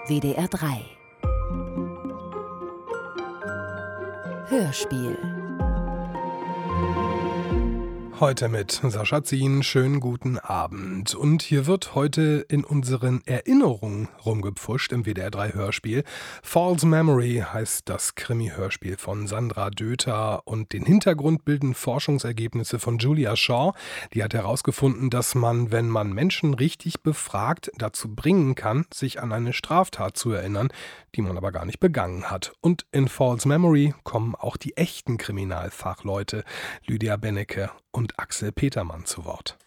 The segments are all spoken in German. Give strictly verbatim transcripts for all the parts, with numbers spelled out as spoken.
W D R drei. Hörspiel. Heute mit Sascha Zien, schönen guten Abend. Und hier wird heute in unseren Erinnerungen rumgepfuscht im W D R drei Hörspiel. False Memory heißt das Krimi-Hörspiel von Sandra Döther und den Hintergrund bilden Forschungsergebnisse von Julia Shaw. Die hat herausgefunden, dass man, wenn man Menschen richtig befragt, dazu bringen kann, sich an eine Straftat zu erinnern, die man aber gar nicht begangen hat. Und in False Memory kommen auch die echten Kriminalfachleute Lydia Bennecke und Axel Petermann zu Wort.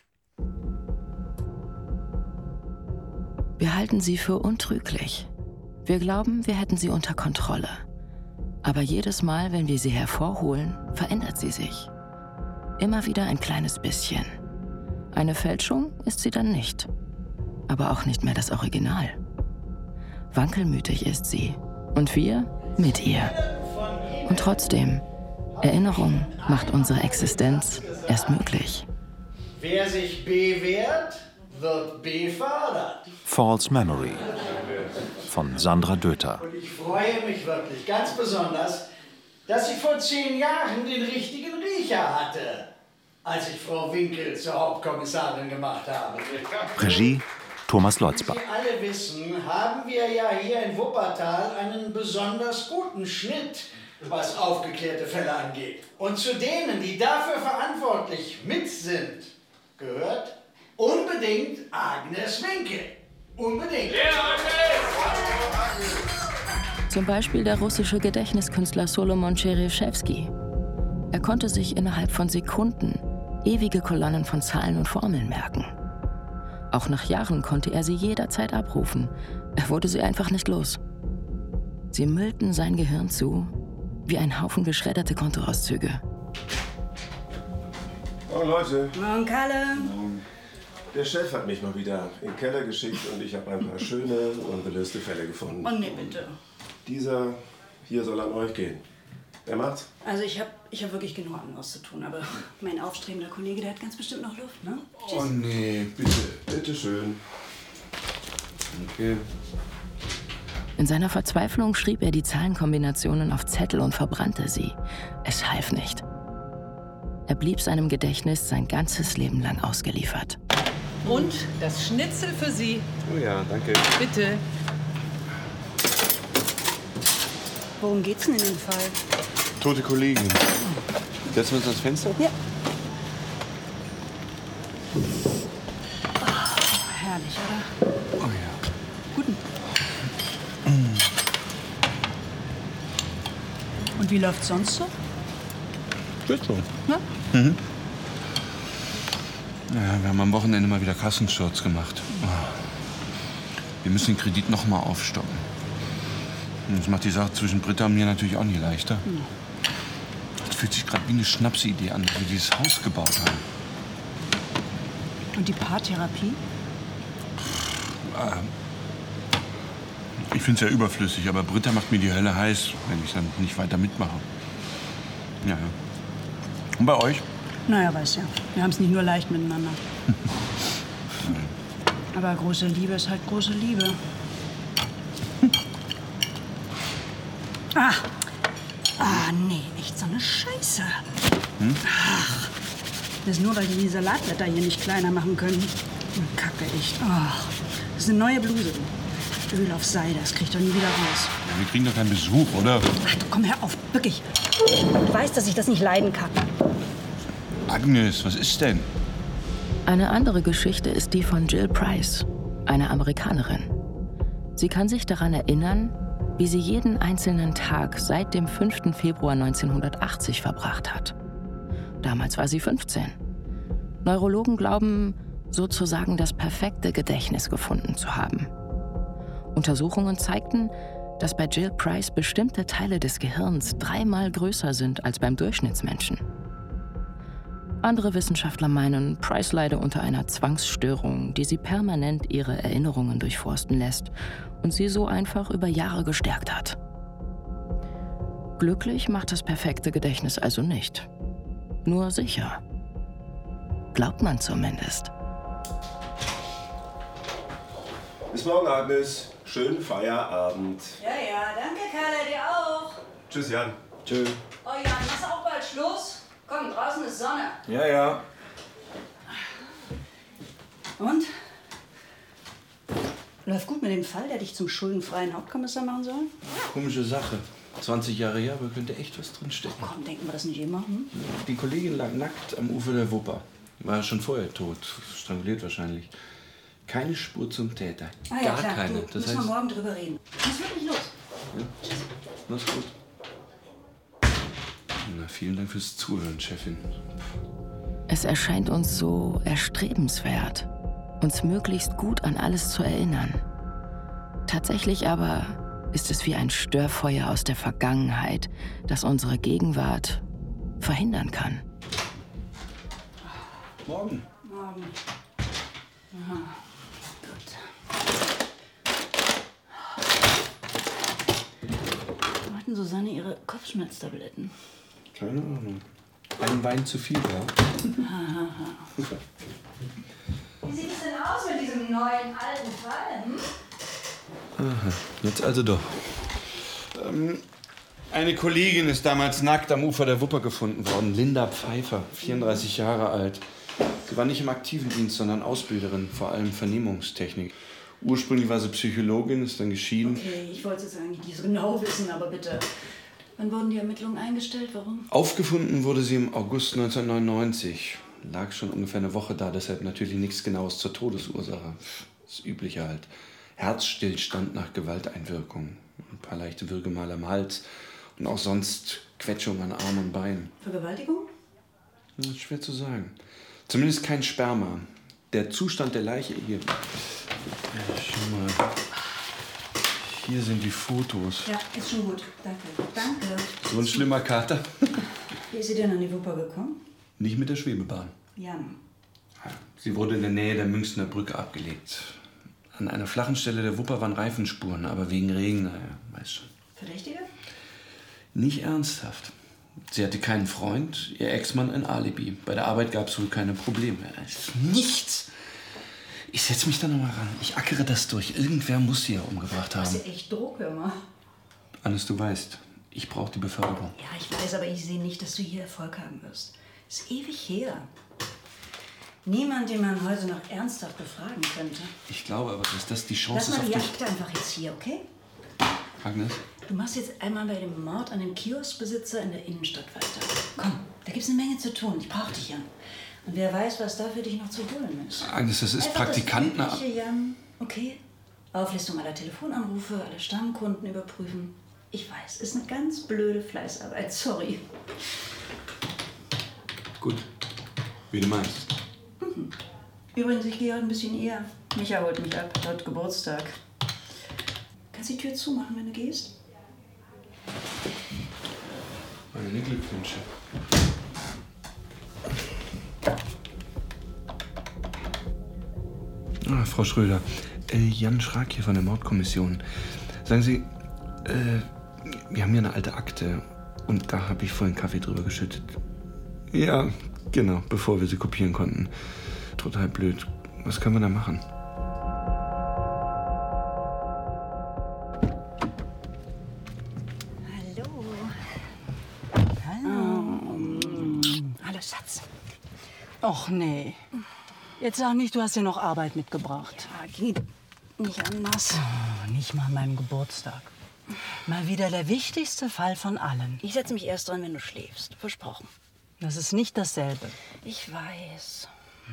Wir halten sie für untrüglich. Wir glauben, wir hätten sie unter Kontrolle. Aber jedes Mal, wenn wir sie hervorholen, verändert sie sich. Immer wieder ein kleines bisschen. Eine Fälschung ist sie dann nicht. Aber auch nicht mehr das Original. Wankelmütig ist sie. Und wir mit ihr. Und trotzdem, Erinnerung macht unsere Existenz erst möglich. Wer sich bewährt, wird befördert. False Memory von Sandra Döther. Und ich freue mich wirklich ganz besonders, dass ich vor zehn Jahren den richtigen Riecher hatte, als ich Frau Winkel zur Hauptkommissarin gemacht habe. Regie Thomas Leutzbach. Wie Sie alle wissen, haben wir ja hier in Wuppertal einen besonders guten Schnitt, was aufgeklärte Fälle angeht. Und zu denen, die dafür verantwortlich mit sind, gehört unbedingt Agnes Winkel. Unbedingt. Zum Beispiel der russische Gedächtniskünstler Solomon Tschereschewski. Er konnte sich innerhalb von Sekunden ewige Kolonnen von Zahlen und Formeln merken. Auch nach Jahren konnte er sie jederzeit abrufen. Er wurde sie einfach nicht los. Sie müllten sein Gehirn zu, wie ein Haufen geschredderte Kontoauszüge. Oh Leute. Morgen, Kalle. Der Chef hat mich mal wieder in den Keller geschickt und ich habe ein paar schöne, ungelöste Fälle gefunden. Oh nee, bitte. Dieser hier soll an euch gehen. Wer macht's? Also ich habe ich hab wirklich genug anderes zu tun, aber mein aufstrebender Kollege, der hat ganz bestimmt noch Luft, ne? Tschüss. Oh nee, bitte, bitte schön. Okay. In seiner Verzweiflung schrieb er die Zahlenkombinationen auf Zettel und verbrannte sie. Es half nicht. Er blieb seinem Gedächtnis sein ganzes Leben lang ausgeliefert. Und das Schnitzel für Sie. Oh ja, danke. Bitte. Worum geht's denn in dem Fall? Tote Kollegin. Setzen wir uns ans Fenster? Ja. Oh, herrlich, oder? Oh ja. Guten. Und wie läuft's sonst so? Geht schon. Ja? Mhm. Ja, wir haben am Wochenende mal wieder Kassensturz gemacht. Oh. Wir müssen den Kredit noch mal aufstocken. Und das macht die Sache zwischen Britta und mir natürlich auch nicht leichter. Mhm. Das fühlt sich gerade wie eine Schnapsidee an, wie wir dieses Haus gebaut haben. Und die Paartherapie? Ah. Ich finde es ja überflüssig, aber Britta macht mir die Hölle heiß, wenn ich dann nicht weiter mitmache. Ja, ja. Und bei euch? Naja, weiß ja. Wir haben es nicht nur leicht miteinander. Aber große Liebe ist halt große Liebe. Ah! Ah, nee, echt so eine Scheiße. Hm? Ach, das ist nur, weil die die Salatblätter hier nicht kleiner machen können. Kacke, echt. Ach, das ist eine neue Bluse, du. Öl auf Seide, das krieg ich doch nie wieder raus. Ja, wir kriegen doch keinen Besuch, oder? Ach, du, komm, hör auf, wirklich. Du weißt, dass ich das nicht leiden kann. Agnes, was ist denn? Eine andere Geschichte ist die von Jill Price, einer Amerikanerin. Sie kann sich daran erinnern, wie sie jeden einzelnen Tag seit dem fünften Februar neunzehnhundertachtzig verbracht hat. Damals war sie fünfzehn. Neurologen glauben, sozusagen das perfekte Gedächtnis gefunden zu haben. Untersuchungen zeigten, dass bei Jill Price bestimmte Teile des Gehirns dreimal größer sind als beim Durchschnittsmenschen. Andere Wissenschaftler meinen, Price leide unter einer Zwangsstörung, die sie permanent ihre Erinnerungen durchforsten lässt und sie so einfach über Jahre gestärkt hat. Glücklich macht das perfekte Gedächtnis also nicht. Nur sicher. Glaubt man zumindest. Bis morgen, Agnes. Schönen Feierabend. Ja, ja, danke, Carla, dir auch. Tschüss, Jan. Tschö. Oh Jan, machst du auch bald Schluss? Komm, draußen ist Sonne. Ja, ja. Und? Läuft gut mit dem Fall, der dich zum schuldenfreien Hauptkommissar machen soll? Komische Sache. zwanzig Jahre her, aber könnte echt was drinstecken. Komm, denken wir das nicht immer? Hm? Die Kollegin lag nackt am Ufer der Wupper. War schon vorher tot. Stranguliert wahrscheinlich. Keine Spur zum Täter. Ah ja, Gar klar. keine. Du, Das müssen heißt, wir morgen drüber reden. Was wird nicht los? ja, mach's gut. Na, vielen Dank fürs Zuhören, Chefin. Es erscheint uns so erstrebenswert, uns möglichst gut an alles zu erinnern. Tatsächlich aber ist es wie ein Störfeuer aus der Vergangenheit, das unsere Gegenwart verhindern kann. Morgen. Morgen. Aha. Gut. Wo hat denn Susanne ihre Kopfschmerztabletten? Keine Ahnung. Ein Wein zu viel, ja? Wie sieht es denn aus mit diesem neuen alten Fall? Hm? Aha, jetzt also doch. Ähm, eine Kollegin ist damals nackt am Ufer der Wupper gefunden worden. Linda Pfeiffer, vierunddreißig Jahre alt. Sie war nicht im aktiven Dienst, sondern Ausbilderin, vor allem Vernehmungstechnik. Ursprünglich war sie Psychologin, ist dann geschieden. Okay, ich wollte es eigentlich nicht so genau wissen, aber bitte. Wann wurden die Ermittlungen eingestellt? Warum? Aufgefunden wurde sie im August neunzehnhundertneunundneunzig. Lag schon ungefähr eine Woche da, deshalb natürlich nichts Genaues zur Todesursache. Das Übliche halt. Herzstillstand nach Gewalteinwirkung. Ein paar leichte Würgemale am Hals. Und auch sonst Quetschung an Arm und Bein. Vergewaltigung? Das ist schwer zu sagen. Zumindest kein Sperma. Der Zustand der Leiche hier. Schau mal. Hier sind die Fotos. Ja, ist schon gut. Danke. Danke. So ein schlimmer Kater. Wie ist sie denn an die Wupper gekommen? Nicht mit der Schwebebahn. Jan. Sie wurde in der Nähe der Münchner Brücke abgelegt. An einer flachen Stelle der Wupper waren Reifenspuren, aber wegen Regen, naja, weiß schon. Verdächtige? Nicht ernsthaft. Sie hatte keinen Freund, ihr Ex-Mann ein Alibi. Bei der Arbeit gab es wohl keine Probleme. Nichts! Ich setze mich da noch mal ran. Ich ackere das durch. Irgendwer muss sie ja umgebracht haben. Das ist ja echt Druck, hör mal. Hannes, du weißt, ich brauche die Beförderung. Ja, ich weiß, aber ich sehe nicht, dass du hier Erfolg haben wirst. Ist ewig her. Niemand, den man heute noch ernsthaft befragen könnte. Ich glaube aber, dass das die Chance Lass ist mal auf die dich. Akte einfach jetzt hier, okay? Agnes? Du machst jetzt einmal bei dem Mord an dem Kioskbesitzer in der Innenstadt weiter. Komm, da gibt's eine Menge zu tun. Ich brauch dich, Jan. Und wer weiß, was da für dich noch zu holen ist. Agnes, das ist Einfach Praktikanten. Das Übliche, Jan. Okay? Auflistung aller Telefonanrufe, alle Stammkunden überprüfen. Ich weiß, ist eine ganz blöde Fleißarbeit. Sorry. Gut, wie du meinst. Mhm. Übrigens, ich gehe heute ein bisschen eher. Micha holt mich ab, heute Geburtstag. Kannst die Tür zumachen, wenn du gehst? Meine Glückwünsche. Ah, Frau Schröder, äh, Jan Schrag hier von der Mordkommission. Sagen Sie, äh, wir haben hier eine alte Akte und da habe ich vorhin Kaffee drüber geschüttet. Ja, genau, bevor wir sie kopieren konnten. Total blöd. Was können wir da machen? Hallo. Hallo. Hallo, Schatz. Och nee. Jetzt sag nicht, du hast dir noch Arbeit mitgebracht. Ja, geht nicht anders. Oh, nicht mal an meinem Geburtstag. Mal wieder der wichtigste Fall von allen. Ich setze mich erst dran, wenn du schläfst. Versprochen. Das ist nicht dasselbe. Ich weiß.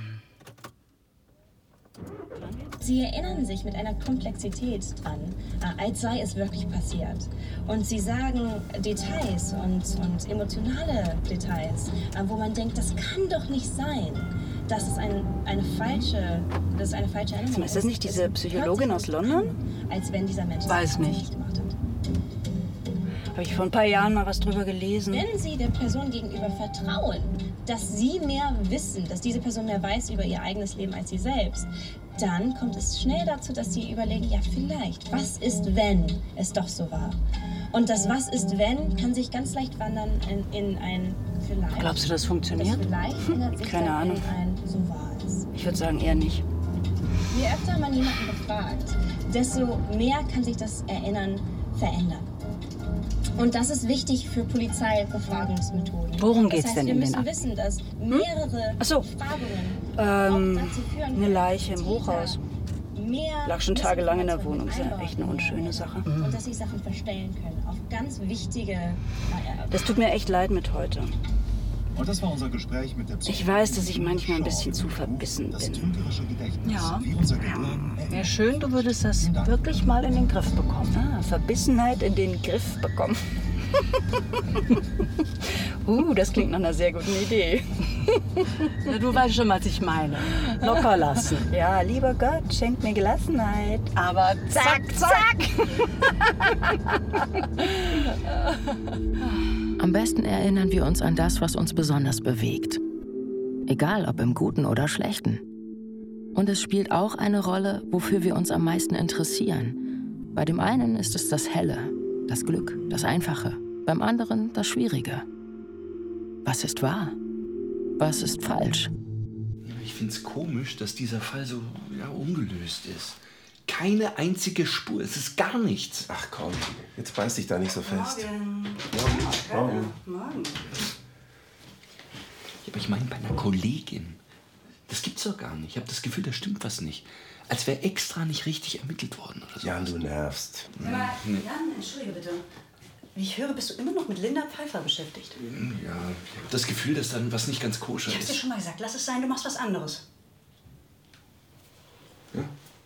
Sie erinnern sich mit einer Komplexität dran, als sei es wirklich passiert. Und Sie sagen Details und, und emotionale Details, wo man denkt, das kann doch nicht sein. Das ist ein, eine falsche, das ist eine falsche Erinnerung. Ist das nicht diese Psychologin aus London? Als wenn dieser Mensch Weiß nicht. gemacht hat. Habe ich vor ein paar Jahren mal was drüber gelesen. Wenn Sie der Person gegenüber vertrauen, dass Sie mehr wissen, dass diese Person mehr weiß über ihr eigenes Leben als Sie selbst, dann kommt es schnell dazu, dass Sie überlegen, ja vielleicht, was ist, wenn es doch so war? Und das Was ist, wenn kann sich ganz leicht wandern in, in ein Vielleicht. Glaubst du, das funktioniert? Das vielleicht ändert sich Keine dann Ahnung. in ein So war es. Ich würde sagen, eher nicht. Je öfter man jemanden befragt, desto mehr kann sich das Erinnern verändern. Und das ist wichtig für Polizeibefragungsmethoden. Worum geht's das heißt, denn wir in den müssen Ak- wissen, dass mehrere Ach so. Befragungen Ähm, auch dazu führen eine können, Leiche dass im Täter Hochhaus. mehr Lag schon tagelang in der Missinformationen Wohnung. Ist ja einbauen echt eine unschöne Sache. und dass sie Sachen verstellen können auf ganz wichtige. Äh, Das tut mir echt leid mit heute. Und das war unser Gespräch mit der Ich weiß, dass ich manchmal ein bisschen zu verbissen bin. Ja. Wäre schön, du würdest das wirklich mal in den Griff bekommen. Ah, Verbissenheit in den Griff bekommen. uh, das klingt nach einer sehr guten Idee. Na, du weißt schon, was ich meine. Locker lassen. Ja, lieber Gott, schenkt mir Gelassenheit. Aber zack, zack! Am besten erinnern wir uns an das, was uns besonders bewegt. Egal ob im Guten oder Schlechten. Und es spielt auch eine Rolle, wofür wir uns am meisten interessieren. Bei dem einen ist es das Helle, das Glück, das Einfache. Beim anderen das Schwierige. Was ist wahr? Was ist falsch? Ich finde es komisch, dass dieser Fall so ja, ungelöst ist. Keine einzige Spur, es ist gar nichts. Ach komm, jetzt beiß dich da nicht so fest. Morgen. Morgen. Morgen. Ja, aber ich meine bei einer Kollegin. Das gibt's doch gar nicht. Ich habe das Gefühl, da stimmt was nicht. Als wäre extra nicht richtig ermittelt worden oder so. Jan, du nervst. Aber, Jan, entschuldige bitte. Wie ich höre, bist du immer noch mit Linda Pfeiffer beschäftigt. Ja, ich habe das Gefühl, dass dann was nicht ganz koscher Ich hab's dir ist. schon mal gesagt, lass es sein, du machst was anderes. Ja.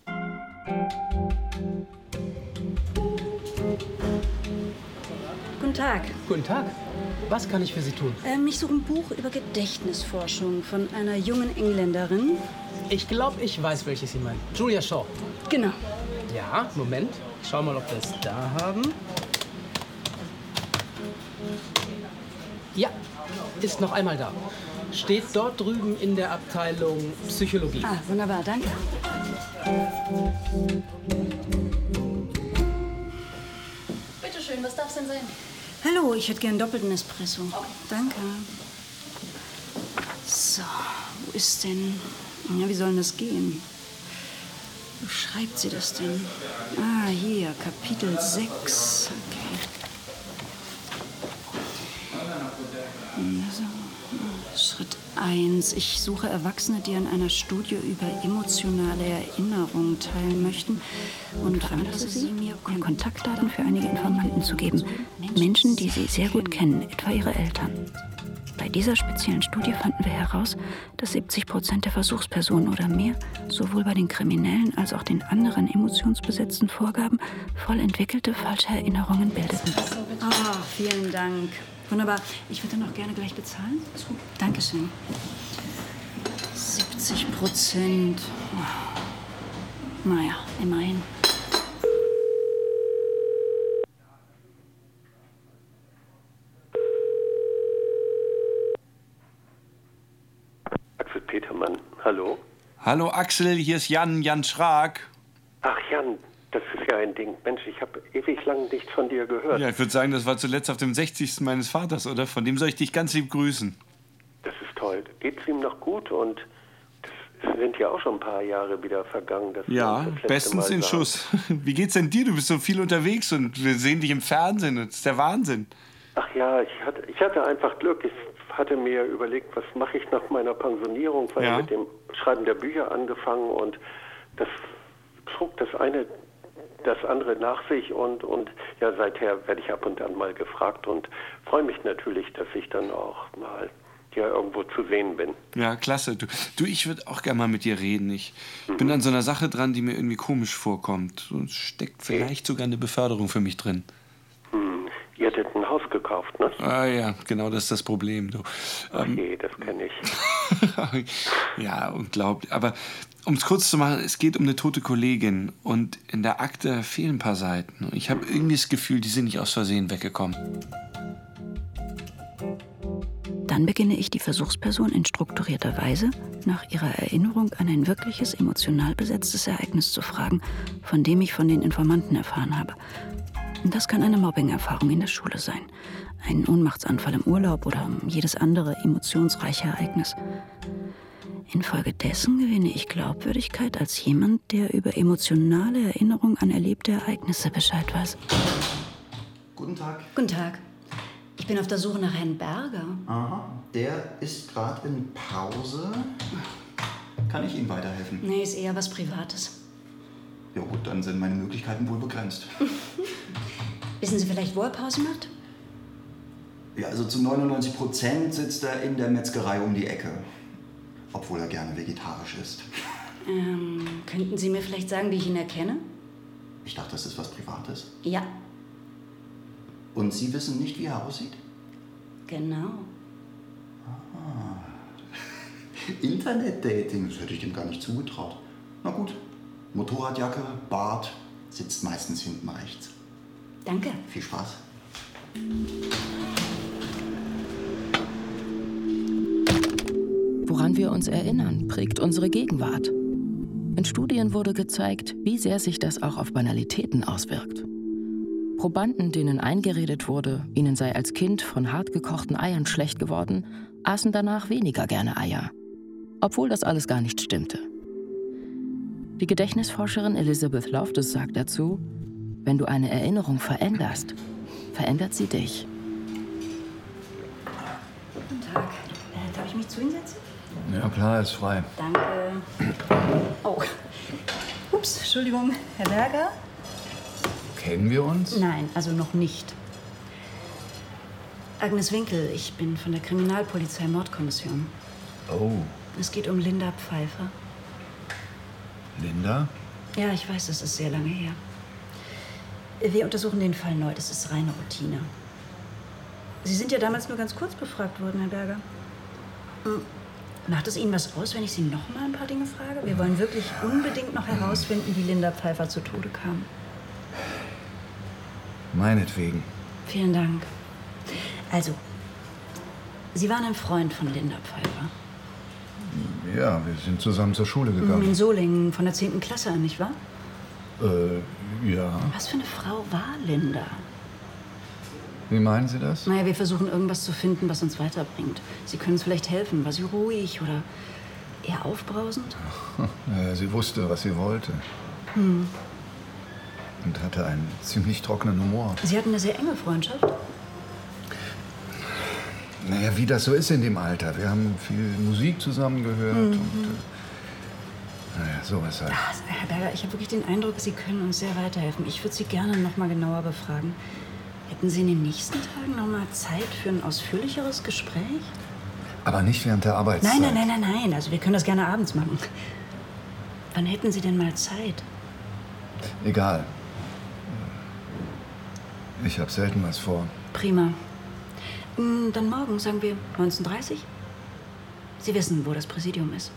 Guten Tag. Guten Tag. Was kann ich für Sie tun? Ähm, ich suche ein Buch über Gedächtnisforschung von einer jungen Engländerin. Ich glaube, ich weiß, welches Sie meinen. Julia Shaw. Genau. Ja, Moment. Ich schau mal, ob wir es da haben. Ja, ist noch einmal da. Steht dort drüben in der Abteilung Psychologie. Ah, wunderbar, danke. Bitte schön, was darf's denn sein? Hallo, ich hätte gern doppelten Espresso. Danke. So, wo ist denn... Ja, wie soll denn das gehen? Wo schreibt sie das denn? Ah, hier, Kapitel sechs. Okay. Also, Schritt eins. Ich suche Erwachsene, die an einer Studie über emotionale Erinnerung teilen möchten und veranlasse sie, mir Kontaktdaten für einige Informanten zu geben. Menschen, die sie sehr gut kennen, etwa ihre Eltern. Bei dieser speziellen Studie fanden wir heraus, dass siebzig Prozent der Versuchspersonen oder mehr sowohl bei den Kriminellen als auch den anderen emotionsbesetzten Vorgaben voll entwickelte falsche Erinnerungen bildeten. Ah, vielen Dank. Wunderbar. Ich würde dann auch gerne gleich bezahlen. Ist gut. Dankeschön. siebzig Prozent. Oh. Naja, immerhin. Axel Petermann, hallo? Hallo Axel, hier ist Jan, Jan Schrag. Ach Jan, das ist ja ein Ding. Mensch, ich habe ewig lang nichts von dir gehört. Ja, ich würde sagen, das war zuletzt auf dem sechzigsten meines Vaters, oder? Von dem soll ich dich ganz lieb grüßen. Das ist toll. Geht's ihm noch gut? Und das sind ja auch schon ein paar Jahre wieder vergangen. Dass wir Ja, uns das letzte bestens Mal in sahen. Schuss. Wie geht's denn dir? Du bist so viel unterwegs und wir sehen dich im Fernsehen. Das ist der Wahnsinn. Ach ja, ich hatte, ich hatte einfach Glück. Ich hatte mir überlegt, was mache ich nach meiner Pensionierung, weil Ja. mit dem Schreiben der Bücher angefangen und das trug das eine das andere nach sich und, und ja, seither werde ich ab und an mal gefragt und freue mich natürlich, dass ich dann auch mal ja irgendwo zu sehen bin. Ja, klasse. Du, du ich würde auch gerne mal mit dir reden. Ich bin an so einer Sache dran, die mir irgendwie komisch vorkommt. Und es steckt vielleicht sogar eine Beförderung für mich drin. Hm. Ihr hattet ein Haus gekauft, ne? Ah ja, genau, das ist das Problem. Du. Ach Ähm, je, das kenne ich. ja, unglaublich. Aber um es kurz zu machen, es geht um eine tote Kollegin. Und in der Akte fehlen ein paar Seiten. Und ich habe irgendwie das Gefühl, die sind nicht aus Versehen weggekommen. Dann beginne ich die Versuchsperson in strukturierter Weise nach ihrer Erinnerung an ein wirkliches, emotional besetztes Ereignis zu fragen, von dem ich von den Informanten erfahren habe. Das kann eine Mobbing-Erfahrung in der Schule sein, ein Ohnmachtsanfall im Urlaub oder jedes andere emotionsreiche Ereignis. Infolgedessen gewinne ich Glaubwürdigkeit als jemand, der über emotionale Erinnerung an erlebte Ereignisse Bescheid weiß. Guten Tag. Guten Tag. Ich bin auf der Suche nach Herrn Berger. Aha, der ist gerade in Pause. Kann ich Ihnen weiterhelfen? Nee, ist eher was Privates. Ja gut, dann sind meine Möglichkeiten wohl begrenzt. Wissen Sie vielleicht, wo er Pause macht? Ja, also zu neunundneunzig Prozent sitzt er in der Metzgerei um die Ecke. Obwohl er gerne vegetarisch ist. Ähm, könnten Sie mir vielleicht sagen, wie ich ihn erkenne? Ich dachte, das ist was Privates. Ja. Und Sie wissen nicht, wie er aussieht? Genau. Ah. Internetdating, das hätte ich dem gar nicht zugetraut. Na gut. Motorradjacke, Bart, sitzt meistens hinten rechts. Danke. Viel Spaß. Woran wir uns erinnern, prägt unsere Gegenwart. In Studien wurde gezeigt, wie sehr sich das auch auf Banalitäten auswirkt. Probanden, denen eingeredet wurde, ihnen sei als Kind von hart gekochten Eiern schlecht geworden, aßen danach weniger gerne Eier. Obwohl das alles gar nicht stimmte. Die Gedächtnisforscherin Elizabeth Loftus sagt dazu, wenn du eine Erinnerung veränderst, verändert sie dich. Guten Tag. Äh, darf ich mich zu Ihnen setzen? Ja, klar, ist frei. Danke. Oh. Ups, Entschuldigung. Herr Berger? Kennen wir uns? Nein, also noch nicht. Agnes Winkel, ich bin von der Kriminalpolizei Mordkommission. Oh. Es geht um Linda Pfeiffer. Linda? Ja, ich weiß, das ist sehr lange her. Wir untersuchen den Fall neu, das ist reine Routine. Sie sind ja damals nur ganz kurz befragt worden, Herr Berger. Macht es Ihnen was aus, wenn ich Sie noch mal ein paar Dinge frage? Wir wollen wirklich unbedingt noch herausfinden, wie Linda Pfeiffer zu Tode kam. Meinetwegen. Vielen Dank. Also, Sie waren ein Freund von Linda Pfeiffer. Ja, wir sind zusammen zur Schule gegangen. In Solingen, von der zehnten Klasse an, nicht wahr? Äh, ja. Was für eine Frau war Linda? Wie meinen Sie das? Naja, wir versuchen irgendwas zu finden, was uns weiterbringt. Sie können uns vielleicht helfen. War sie ruhig oder eher aufbrausend? Ja, sie wusste, was sie wollte. Hm. Und hatte einen ziemlich trockenen Humor. Sie hatten eine sehr enge Freundschaft? Naja, wie das so ist in dem Alter. Wir haben viel Musik zusammen gehört Mhm. und äh, naja, sowas halt. Ach, Herr Berger, ich habe wirklich den Eindruck, Sie können uns sehr weiterhelfen. Ich würde Sie gerne noch mal genauer befragen. Hätten Sie in den nächsten Tagen noch mal Zeit für ein ausführlicheres Gespräch? Aber nicht während der Arbeitszeit. Nein, nein, nein, nein, nein. Also wir können das gerne abends machen. Wann hätten Sie denn mal Zeit? Egal. Ich habe selten was vor. Prima. Dann morgen, sagen wir neunzehn Uhr dreißig? Sie wissen, wo das Präsidium ist.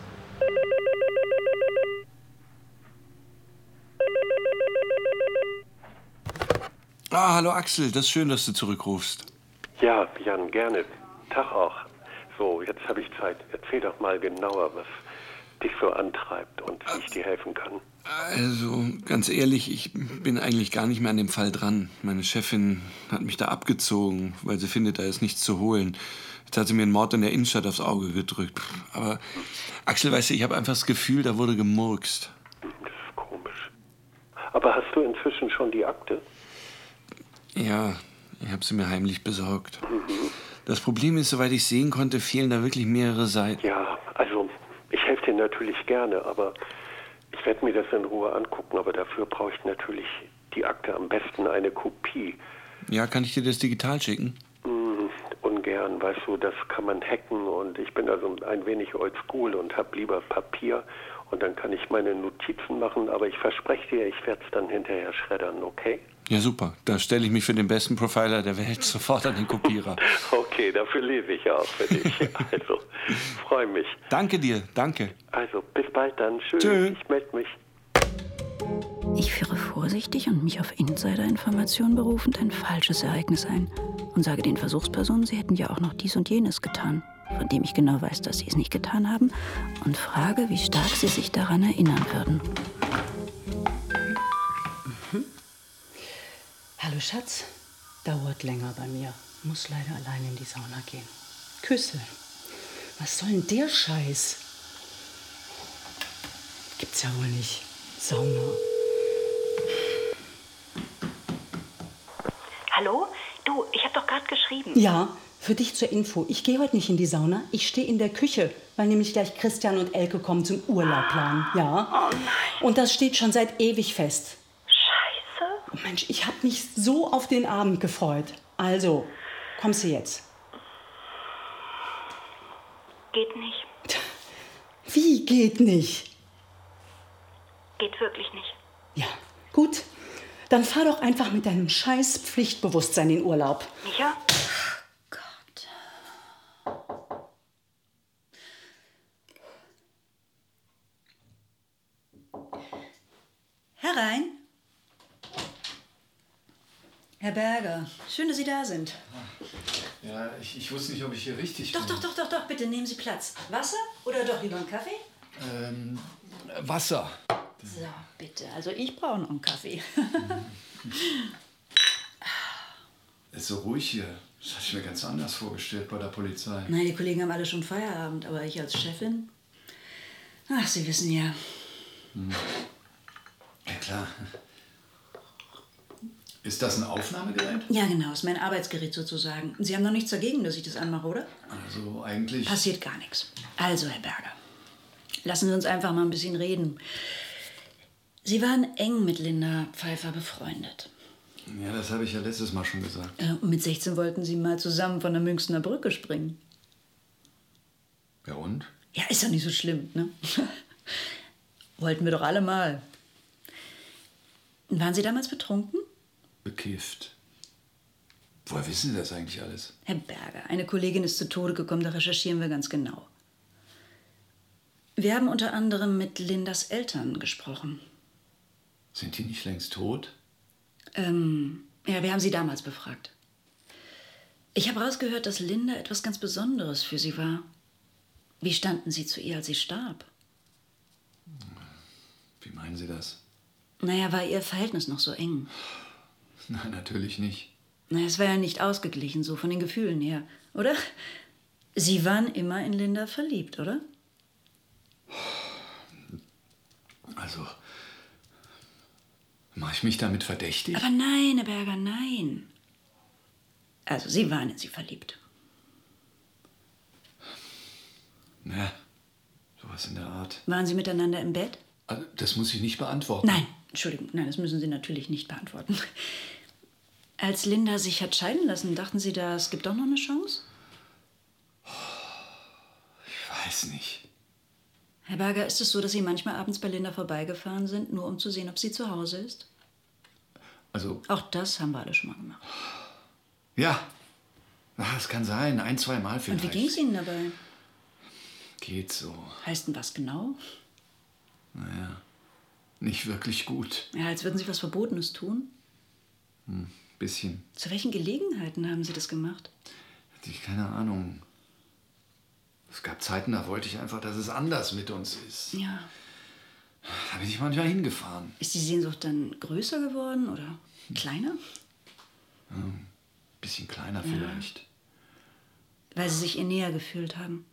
Ah, hallo Axel, das ist schön, dass du zurückrufst. Ja, Jan, gerne. Tag auch. So, jetzt habe ich Zeit. Erzähl doch mal genauer, was dich so antreibt und wie ich dir helfen kann. Also, ganz ehrlich, ich bin eigentlich gar nicht mehr an dem Fall dran. Meine Chefin hat mich da abgezogen, weil sie findet, da ist nichts zu holen. Jetzt hat sie mir einen Mord in der Innenstadt aufs Auge gedrückt. Aber, Axel, weißt du, ich habe einfach das Gefühl, da wurde gemurkst. Das ist komisch. Aber hast du inzwischen schon die Akte? Ja, ich habe sie mir heimlich besorgt. Mhm. Das Problem ist, soweit ich sehen konnte, fehlen da wirklich mehrere Seiten. Ja, also, ich helfe dir natürlich gerne, aber ich werde mir das in Ruhe angucken. Aber dafür brauche ich natürlich die Akte, am besten eine Kopie. Ja, kann ich dir das digital schicken? Mm, ungern, weißt du, das kann man hacken und ich bin also ein wenig oldschool und habe lieber Papier und dann kann ich meine Notizen machen, aber ich verspreche dir, ich werde es dann hinterher schreddern, okay? Ja, super. Da stelle ich mich für den besten Profiler der Welt sofort an den Kopierer. Okay, dafür lese ich ja auch für dich. Also, freue mich. Danke dir, danke. Also, bis bald dann. Tschüss. Tschö. Ich melde mich. Ich führe vorsichtig und mich auf Insider-Informationen berufend ein falsches Ereignis ein und sage den Versuchspersonen, sie hätten ja auch noch dies und jenes getan, von dem ich genau weiß, dass sie es nicht getan haben, und frage, wie stark sie sich daran erinnern würden. Mhm. Hallo Schatz, dauert länger bei mir. Muss leider allein in die Sauna gehen. Küsse. Was soll denn der Scheiß? Gibt's ja wohl nicht. Sauna. Hallo? Du, ich habe doch gerade geschrieben. Ja, für dich zur Info. Ich gehe heute nicht in die Sauna. Ich stehe in der Küche, weil nämlich gleich Christian und Elke kommen zum Urlaub planen. Ja. Oh nein. Und das steht schon seit ewig fest. Scheiße. Oh Mensch, ich habe mich so auf den Abend gefreut. Also, kommst du jetzt? Geht nicht. Wie geht nicht? Geht wirklich nicht. Ja, gut. Dann fahr doch einfach mit deinem scheiß Pflichtbewusstsein in Urlaub. Micha? Herein. Herr Berger, schön, dass Sie da sind. Ja, ich, ich wusste nicht, ob ich hier richtig Doch, bin. doch, doch, doch, doch, bitte nehmen Sie Platz. Wasser oder doch lieber einen Kaffee? Ähm, Wasser. So, bitte. Also ich brauche noch einen Kaffee. Es ist so ruhig hier. Das hatte ich mir ganz anders vorgestellt bei der Polizei. Nein, die Kollegen haben alle schon Feierabend, aber ich als Chefin... Ach, Sie wissen ja. Hm. Ja, klar. Ist das ein Aufnahmegerät? Ja, genau, ist mein Arbeitsgerät sozusagen. Sie haben noch nichts dagegen, dass ich das anmache, oder? Also eigentlich... Passiert gar nichts. Also, Herr Berger, lassen Sie uns einfach mal ein bisschen reden. Sie waren eng mit Linda Pfeiffer befreundet. Ja, das habe ich ja letztes Mal schon gesagt. Äh, und mit sechzehn wollten Sie mal zusammen von der Münchner Brücke springen. Ja und? Ja, ist doch nicht so schlimm, ne? Wollten wir doch alle mal. Waren Sie damals betrunken? Bekifft. Woher wissen Sie das eigentlich alles? Herr Berger, eine Kollegin ist zu Tode gekommen, da recherchieren wir ganz genau. Wir haben unter anderem mit Lindas Eltern gesprochen. Sind die nicht längst tot? Ähm, ja, wir haben sie damals befragt. Ich habe rausgehört, dass Linda etwas ganz Besonderes für Sie war. Wie standen Sie zu ihr, als sie starb? Wie meinen Sie das? Naja, war Ihr Verhältnis noch so eng? Nein, natürlich nicht. Naja, es war ja nicht ausgeglichen, so von den Gefühlen her, oder? Sie waren immer in Linda verliebt, oder? Also, mache ich mich damit verdächtig? Aber nein, Herr Berger, nein. Also, Sie waren in sie verliebt. Na, sowas in der Art. Waren Sie miteinander im Bett? Also, das muss ich nicht beantworten. Nein, Entschuldigung, nein, das müssen Sie natürlich nicht beantworten. Als Linda sich hat scheiden lassen, dachten Sie da, es gibt doch noch eine Chance? Ich weiß nicht. Herr Berger, ist es so, dass Sie manchmal abends bei Linda vorbeigefahren sind, nur um zu sehen, ob sie zu Hause ist? Also... Auch das haben wir alle schon mal gemacht. Ja, das kann sein. Ein, zwei Mal vielleicht. Und wie ging es Ihnen dabei? Geht so. Heißt denn was genau? Naja, nicht wirklich gut. Ja, als würden Sie was Verbotenes tun? Hm, bisschen. Zu welchen Gelegenheiten haben Sie das gemacht? Hatte ich keine Ahnung. Es gab Zeiten, da wollte ich einfach, dass es anders mit uns ist. Ja. Da bin ich manchmal hingefahren. Ist die Sehnsucht dann größer geworden oder kleiner? Ja, ein bisschen kleiner Ja. vielleicht. Weil Sie sich ihr näher gefühlt haben?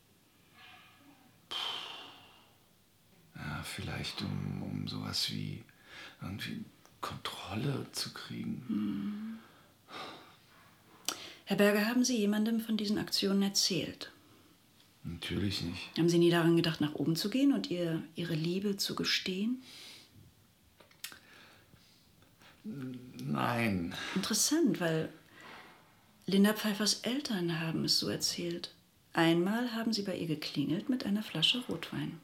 Ja, vielleicht um, um sowas wie irgendwie Kontrolle zu kriegen. Hm. Herr Berger, haben Sie jemandem von diesen Aktionen erzählt? Natürlich nicht. Haben Sie nie daran gedacht, nach oben zu gehen und ihr Ihre Liebe zu gestehen? Nein. Interessant, weil Linda Pfeiffers Eltern haben es so erzählt. Einmal haben sie bei ihr geklingelt mit einer Flasche Rotwein.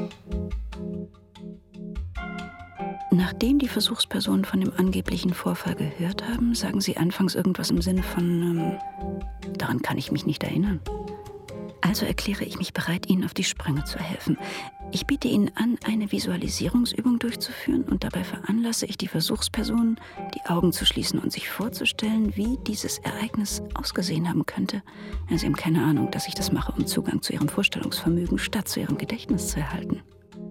Nachdem die Versuchspersonen von dem angeblichen Vorfall gehört haben, sagen sie anfangs irgendwas im Sinne von, ähm, daran kann ich mich nicht erinnern. Also erkläre ich mich bereit, Ihnen auf die Sprünge zu helfen. Ich biete Ihnen an, eine Visualisierungsübung durchzuführen und dabei veranlasse ich die Versuchspersonen, die Augen zu schließen und sich vorzustellen, wie dieses Ereignis ausgesehen haben könnte. Ja, Sie haben keine Ahnung, dass ich das mache, um Zugang zu Ihrem Vorstellungsvermögen statt zu Ihrem Gedächtnis zu erhalten.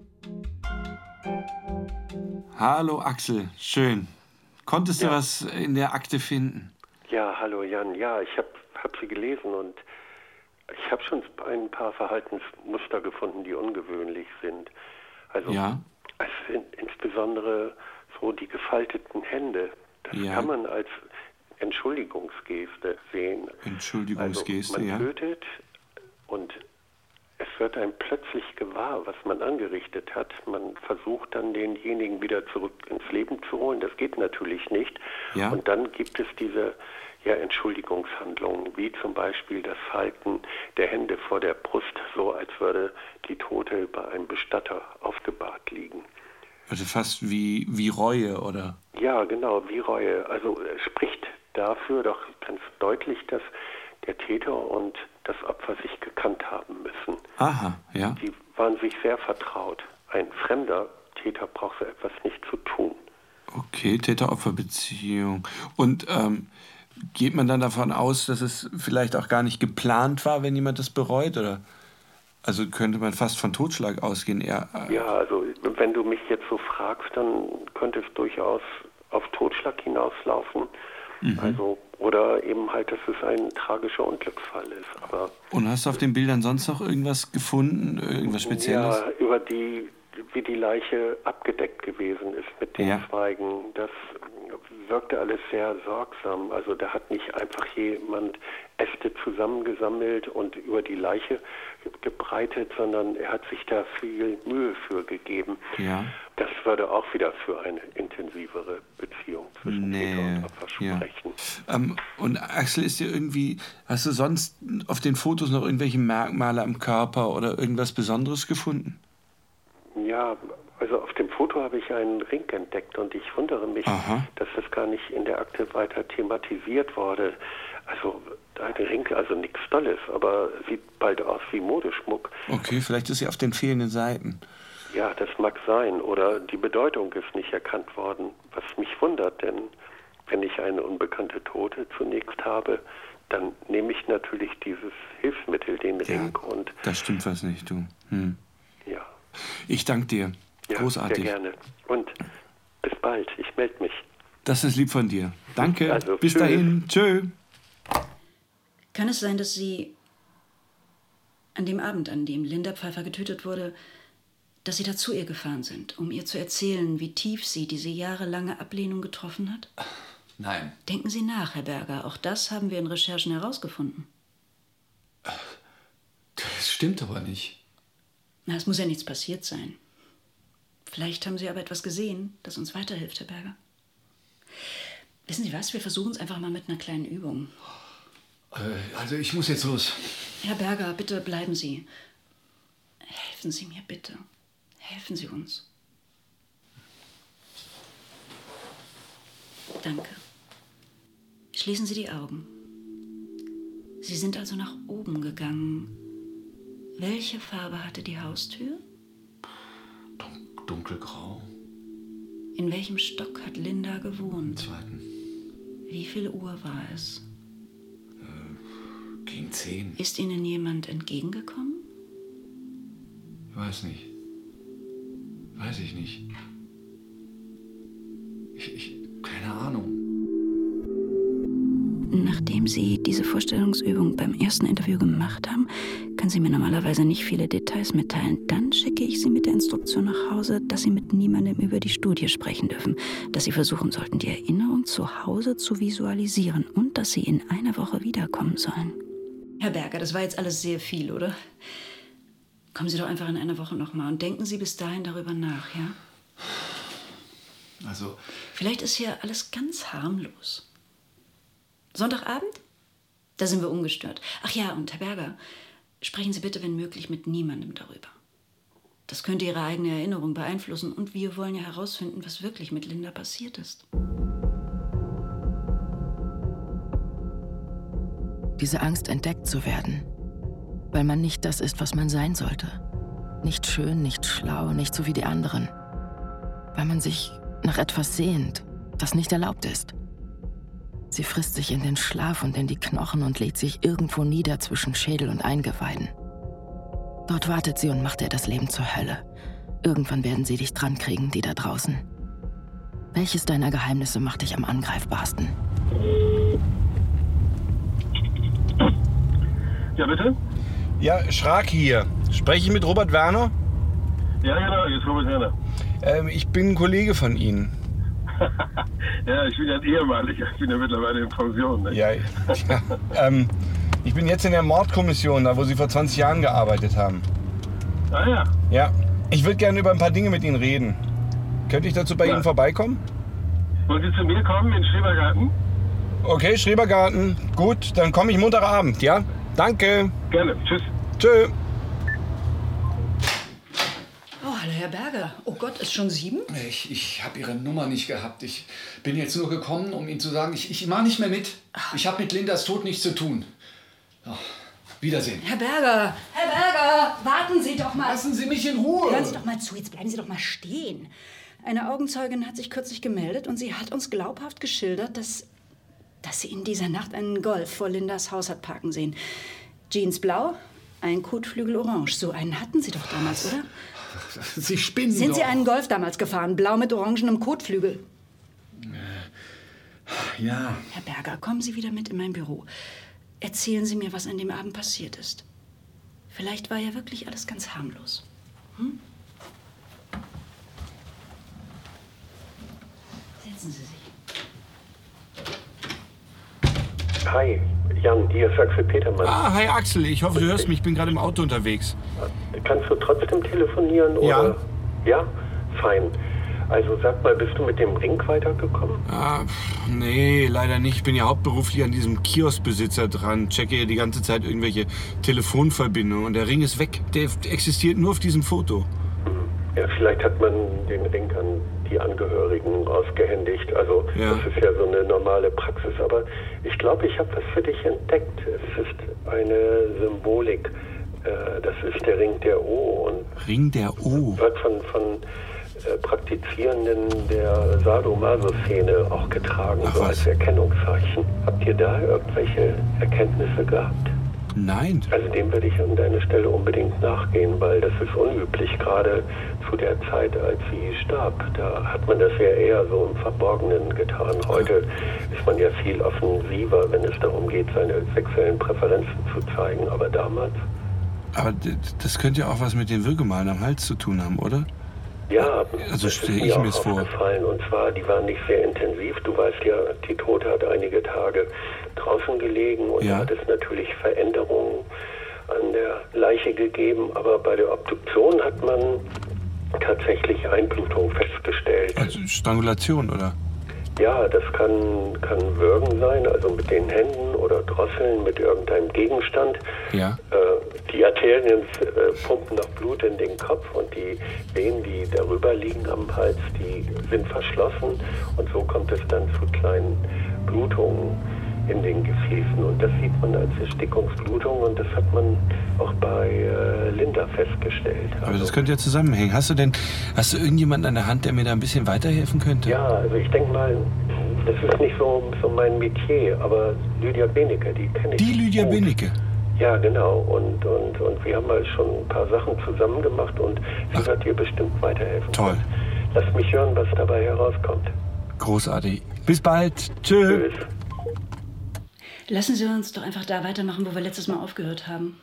Hallo Axel, schön. Konntest Ja. du was in der Akte finden? Ja, hallo Jan. Ja, ich habe hab sie gelesen und ich habe schon ein paar Verhaltensmuster gefunden, die ungewöhnlich sind. Also ja. es sind insbesondere so die gefalteten Hände. Das ja. kann man als Entschuldigungsgeste sehen. Entschuldigungsgeste, also man ja. tötet und es wird einem plötzlich gewahr, was man angerichtet hat. Man versucht dann, denjenigen wieder zurück ins Leben zu holen. Das geht natürlich nicht. Ja. Und dann gibt es diese ja, Entschuldigungshandlungen, wie zum Beispiel das Falten der Hände vor der Brust, so als würde die Tote bei einem Bestatter aufgebahrt liegen. Also fast wie, wie Reue, oder? Ja, genau, wie Reue. Also es spricht dafür doch ganz deutlich, dass der Täter und das Opfer sich gekannt haben müssen. Aha, ja. Die waren sich sehr vertraut. Ein fremder Täter braucht so etwas nicht zu tun. Okay, Täter-Opfer-Beziehung. Und ähm, geht man dann davon aus, dass es vielleicht auch gar nicht geplant war, wenn jemand das bereut? Oder? Also könnte man fast von Totschlag ausgehen eher? Äh ja, also wenn du mich jetzt so fragst, dann könnte es durchaus auf Totschlag hinauslaufen. Mhm. Also, oder eben halt, dass es ein tragischer Unglücksfall ist. Aber und hast du auf den Bildern sonst noch irgendwas gefunden, irgendwas Spezielles? Ja, über die, wie die Leiche abgedeckt gewesen ist mit den ja. Zweigen. Das wirkte alles sehr sorgsam. Also da hat nicht einfach jemand Äste zusammengesammelt und über die Leiche gebreitet, sondern er hat sich da viel Mühe für gegeben. Ja. Das würde auch wieder für eine intensivere Beziehung zwischen nee. Täter und Opfer sprechen. Ja. Ähm, und Axel, ist dir irgendwie, hast du sonst auf den Fotos noch irgendwelche Merkmale am Körper oder irgendwas Besonderes gefunden? Ja, also auf dem Foto habe ich einen Ring entdeckt und ich wundere mich, Aha. dass das gar nicht in der Akte weiter thematisiert wurde. Also ein Ring, also nichts Tolles, aber sieht bald aus wie Modeschmuck. Okay, vielleicht ist sie auf den fehlenden Seiten. Ja, das mag sein. Oder die Bedeutung ist nicht erkannt worden, was mich wundert, denn wenn ich eine unbekannte Tote zunächst habe, dann nehme ich natürlich dieses Hilfsmittel, den ja, Ring. Und da stimmt was nicht, du. Hm. Ja. Ich danke dir. Ja, großartig. Sehr gerne. Und bis bald. Ich melde mich. Das ist lieb von dir. Danke. Also, bis tschüss. dahin. Tschö. Kann es sein, dass Sie an dem Abend, an dem Linda Pfeiffer getötet wurde, dass Sie da zu ihr gefahren sind, um ihr zu erzählen, wie tief sie diese jahrelange Ablehnung getroffen hat? Nein. Denken Sie nach, Herr Berger. Auch das haben wir in Recherchen herausgefunden. Das stimmt aber nicht. Na, es muss ja nichts passiert sein. Vielleicht haben Sie aber etwas gesehen, das uns weiterhilft, Herr Berger. Wissen Sie was? Wir versuchen es einfach mal mit einer kleinen Übung. Äh, also ich muss jetzt los. Herr Berger, bitte bleiben Sie. Helfen Sie mir bitte. Helfen Sie uns. Danke. Schließen Sie die Augen. Sie sind also nach oben gegangen. Welche Farbe hatte die Haustür? Dun- dunkelgrau. In welchem Stock hat Linda gewohnt? Im zweiten. Wie viel Uhr war es? Äh, gegen zehn. Ist Ihnen jemand entgegengekommen? Ich weiß nicht. Weiß ich nicht. Ich, ich, keine Ahnung. Nachdem Sie diese Vorstellungsübung beim ersten Interview gemacht haben, können Sie mir normalerweise nicht viele Details mitteilen. Dann schicke ich Sie mit der Instruktion nach Hause, dass Sie mit niemandem über die Studie sprechen dürfen, dass Sie versuchen sollten, die Erinnerung zu Hause zu visualisieren und dass Sie in einer Woche wiederkommen sollen. Herr Berger, das war jetzt alles sehr viel, oder? Kommen Sie doch einfach in einer Woche nochmal und denken Sie bis dahin darüber nach, ja? Also... Vielleicht ist hier alles ganz harmlos. Sonntagabend? Da sind wir ungestört. Ach ja, und Herr Berger, sprechen Sie bitte, wenn möglich, mit niemandem darüber. Das könnte Ihre eigene Erinnerung beeinflussen und wir wollen ja herausfinden, was wirklich mit Linda passiert ist. Diese Angst, entdeckt zu werden, weil man nicht das ist, was man sein sollte. Nicht schön, nicht schlau, nicht so wie die anderen. Weil man sich nach etwas sehnt, das nicht erlaubt ist. Sie frisst sich in den Schlaf und in die Knochen und legt sich irgendwo nieder zwischen Schädel und Eingeweiden. Dort wartet sie und macht dir das Leben zur Hölle. Irgendwann werden sie dich drankriegen, die da draußen. Welches deiner Geheimnisse macht dich am angreifbarsten? Ja, bitte? Ja, Schrak hier. Spreche ich mit Robert Werner? Ja, genau, hier ist Robert Hörner. Ähm, ich bin ein Kollege von Ihnen. Ja, ich bin ja ein ehemaliger. Ich bin ja mittlerweile in Pension. Ne? Ja, ja. ähm, ich bin jetzt in der Mordkommission, da wo Sie vor zwanzig Jahren gearbeitet haben. Ah ja. Ja. Ich würde gerne über ein paar Dinge mit Ihnen reden. Könnte ich dazu bei ja. Ihnen vorbeikommen? Wollen Sie zu mir kommen in Schrebergarten? Okay, Schrebergarten. Gut, dann komme ich Montagabend, ja? Danke. Gerne. Tschüss. Tschö. Oh, hallo Herr Berger. Oh Gott, ist schon sieben? Ich, ich habe Ihre Nummer nicht gehabt. Ich bin jetzt nur gekommen, um Ihnen zu sagen, ich, ich mache nicht mehr mit. Ich habe mit Lindas Tod nichts zu tun. Oh, Wiedersehen. Herr Berger, Herr Berger, warten Sie doch mal. Lassen Sie mich in Ruhe. Hören Sie doch mal zu, jetzt bleiben Sie doch mal stehen. Eine Augenzeugin hat sich kürzlich gemeldet und sie hat uns glaubhaft geschildert, dass, dass sie in dieser Nacht einen Golf vor Lindas Haus hat parken sehen. Jeans blau, ein Kotflügel orange. So einen hatten Sie doch damals, oder? Sie spinnen Sind doch. Sie einen Golf damals gefahren, blau mit orangenem Kotflügel? Ja. Herr Berger, kommen Sie wieder mit in mein Büro. Erzählen Sie mir, was an dem Abend passiert ist. Vielleicht war ja wirklich alles ganz harmlos. Hm? Setzen Sie sich. Hi, Jan, hier ist Axel Petermann. Ah, hi Axel, ich hoffe, du hörst mich, ich bin gerade im Auto unterwegs. Kannst du trotzdem telefonieren? Oder? Ja. Ja? Fein. Also sag mal, bist du mit dem Ring weitergekommen? Ah, pff, nee, leider nicht. Ich bin ja hauptberuflich an diesem Kioskbesitzer dran. Checke ja die ganze Zeit irgendwelche Telefonverbindungen. Und der Ring ist weg. Der existiert nur auf diesem Foto. Ja, vielleicht hat man den Ring an die Angehörigen ausgehändigt. Also Ja. das ist ja so eine normale Praxis. Aber ich glaube, ich habe was für dich entdeckt. Es ist eine Symbolik. Äh, Das ist der Ring der O. Und Ring der O? Wird von, von äh, Praktizierenden der Sadomaso-Szene auch getragen, Ach, so was? als Erkennungszeichen. Habt ihr da irgendwelche Erkenntnisse gehabt? Nein. Also dem würde ich an deiner Stelle unbedingt nachgehen, weil das ist unüblich, gerade zu der Zeit, als sie starb. Da hat man das ja eher so im Verborgenen getan. Heute ist man ja viel offensiver, wenn es darum geht, seine sexuellen Präferenzen zu zeigen. Aber damals? Aber d- das könnte ja auch was mit den Würgemalen am Hals zu tun haben, oder? Ja, Also das stelle ist ich mir mir es auch vor. aufgefallen. Und zwar, die waren nicht sehr intensiv. Du weißt ja, die Tote hat einige Tage draußen gelegen und Ja. da hat es natürlich Veränderungen an der Leiche gegeben. Aber bei der Obduktion hat man tatsächlich Einblutung festgestellt. Also Strangulation, oder? Ja, das kann, kann Würgen sein, also mit den Händen oder Drosseln mit irgendeinem Gegenstand. Ja. Äh, die Arterien äh, pumpen noch Blut in den Kopf und die Venen, die darüber liegen am Hals, die sind verschlossen und so kommt es dann zu kleinen Blutungen in den Gefäßen und das sieht man als Erstickungsblutung und das hat man auch bei äh, Linda festgestellt. Aber das könnte ja zusammenhängen. Hast du denn, hast du irgendjemanden an der Hand, der mir da ein bisschen weiterhelfen könnte? Ja, also ich denke mal, das ist nicht so, so mein Metier, aber Lydia Benecke, die kenne ich. Die Lydia gut. Benecke? Ja, genau. Und, und, und wir haben halt schon ein paar Sachen zusammen gemacht und sie Ach. wird dir bestimmt weiterhelfen. Toll. Lass mich hören, was dabei herauskommt. Großartig. Bis bald. Tschö. Tschüss. Lassen Sie uns doch einfach da weitermachen, wo wir letztes Mal aufgehört haben.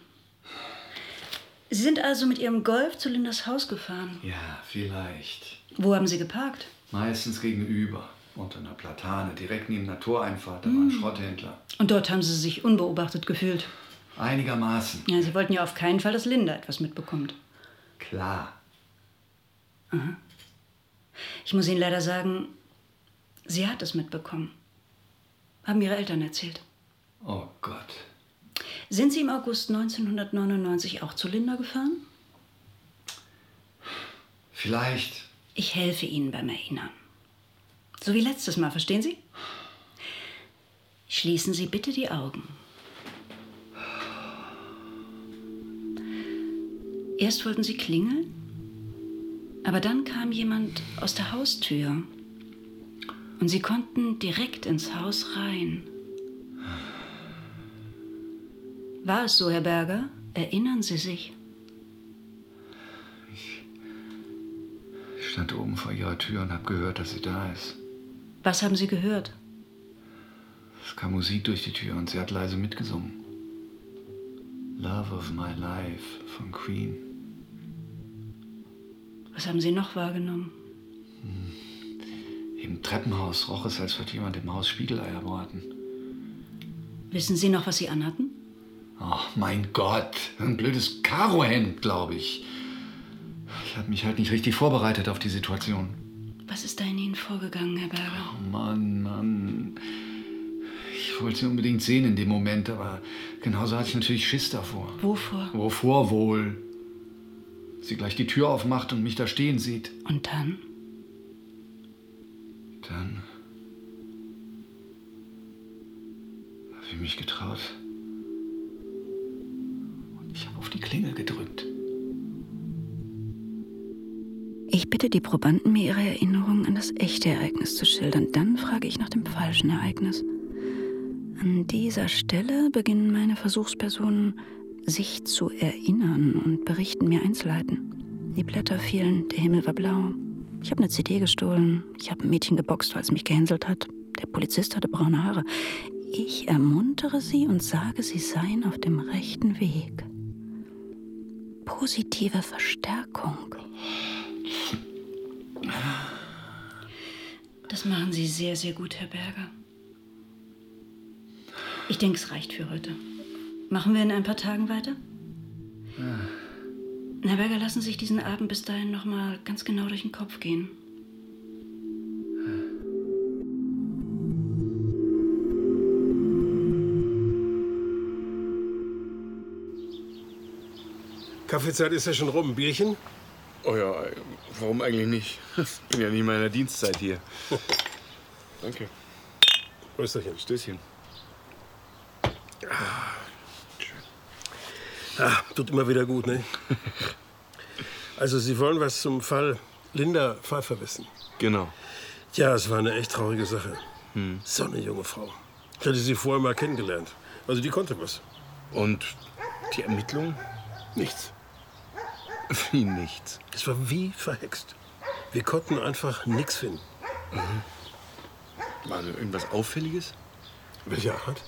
Sie sind also mit Ihrem Golf zu Lindas Haus gefahren. Ja, vielleicht. Wo haben Sie geparkt? Meistens gegenüber. Unter einer Platane, direkt neben der Toreinfahrt. Da war ein Schrotthändler. Und dort haben Sie sich unbeobachtet gefühlt. Einigermaßen. Ja, Sie wollten ja auf keinen Fall, dass Linda etwas mitbekommt. Klar. Aha. Ich muss Ihnen leider sagen, sie hat es mitbekommen. Haben Ihre Eltern erzählt. Oh Gott. Sind Sie im August neunzehnhundertneunundneunzig auch zu Linda gefahren? Vielleicht. Ich helfe Ihnen beim Erinnern. So wie letztes Mal, verstehen Sie? Schließen Sie bitte die Augen. Erst wollten Sie klingeln, aber dann kam jemand aus der Haustür und Sie konnten direkt ins Haus rein. War es so, Herr Berger? Erinnern Sie sich? Ich stand oben vor ihrer Tür und habe gehört, dass sie da ist. Was haben Sie gehört? Es kam Musik durch die Tür und sie hat leise mitgesungen. Love of My Life von Queen. Was haben Sie noch wahrgenommen? Im Treppenhaus roch es, als würde jemand im Haus Spiegeleier braten. Wissen Sie noch, was Sie anhatten? Ach, mein Gott. Ein blödes Karohemd, glaube ich. Ich habe mich halt nicht richtig vorbereitet auf die Situation. Was ist da in Ihnen vorgegangen, Herr Berger? Oh Mann, Mann. Ich wollte sie unbedingt sehen in dem Moment, aber genauso hatte ich natürlich Schiss davor. Wovor? Wovor wohl? Sie gleich die Tür aufmacht und mich da stehen sieht. Und dann? Dann habe ich mich getraut. Und ich habe auf die Klingel gedrückt. Ich bitte die Probanden, mir ihre Erinnerungen an das echte Ereignis zu schildern. Dann frage ich nach dem falschen Ereignis. An dieser Stelle beginnen meine Versuchspersonen, sich zu erinnern und berichten mir Einzelheiten. Die Blätter fielen, der Himmel war blau. Ich habe eine C D gestohlen. Ich habe ein Mädchen geboxt, weil es mich gehänselt hat. Der Polizist hatte braune Haare. Ich ermuntere sie und sage, sie seien auf dem rechten Weg. Positive Verstärkung. Das machen Sie sehr, sehr gut, Herr Berger. Ich denke, es reicht für heute. Machen wir in ein paar Tagen weiter? Ja. Herr Berger, lassen Sie sich diesen Abend bis dahin noch mal ganz genau durch den Kopf gehen. Kaffeezeit ist ja schon rum. Bierchen? Oh ja, warum eigentlich nicht? Ich bin ja nicht mal in der Dienstzeit hier. Danke. Prösterchen. Stößchen. Ah, tut immer wieder gut, ne? Also, Sie wollen was zum Fall Linda Pfeiffer wissen? Genau. Ja, es war eine echt traurige Sache. Hm. So eine junge Frau. Ich hatte sie vorher mal kennengelernt. Also, die konnte was. Und die Ermittlungen? Nichts. Wie nichts? Es war wie verhext. Wir konnten einfach nichts finden. Mhm. War also irgendwas Auffälliges? Welche Art?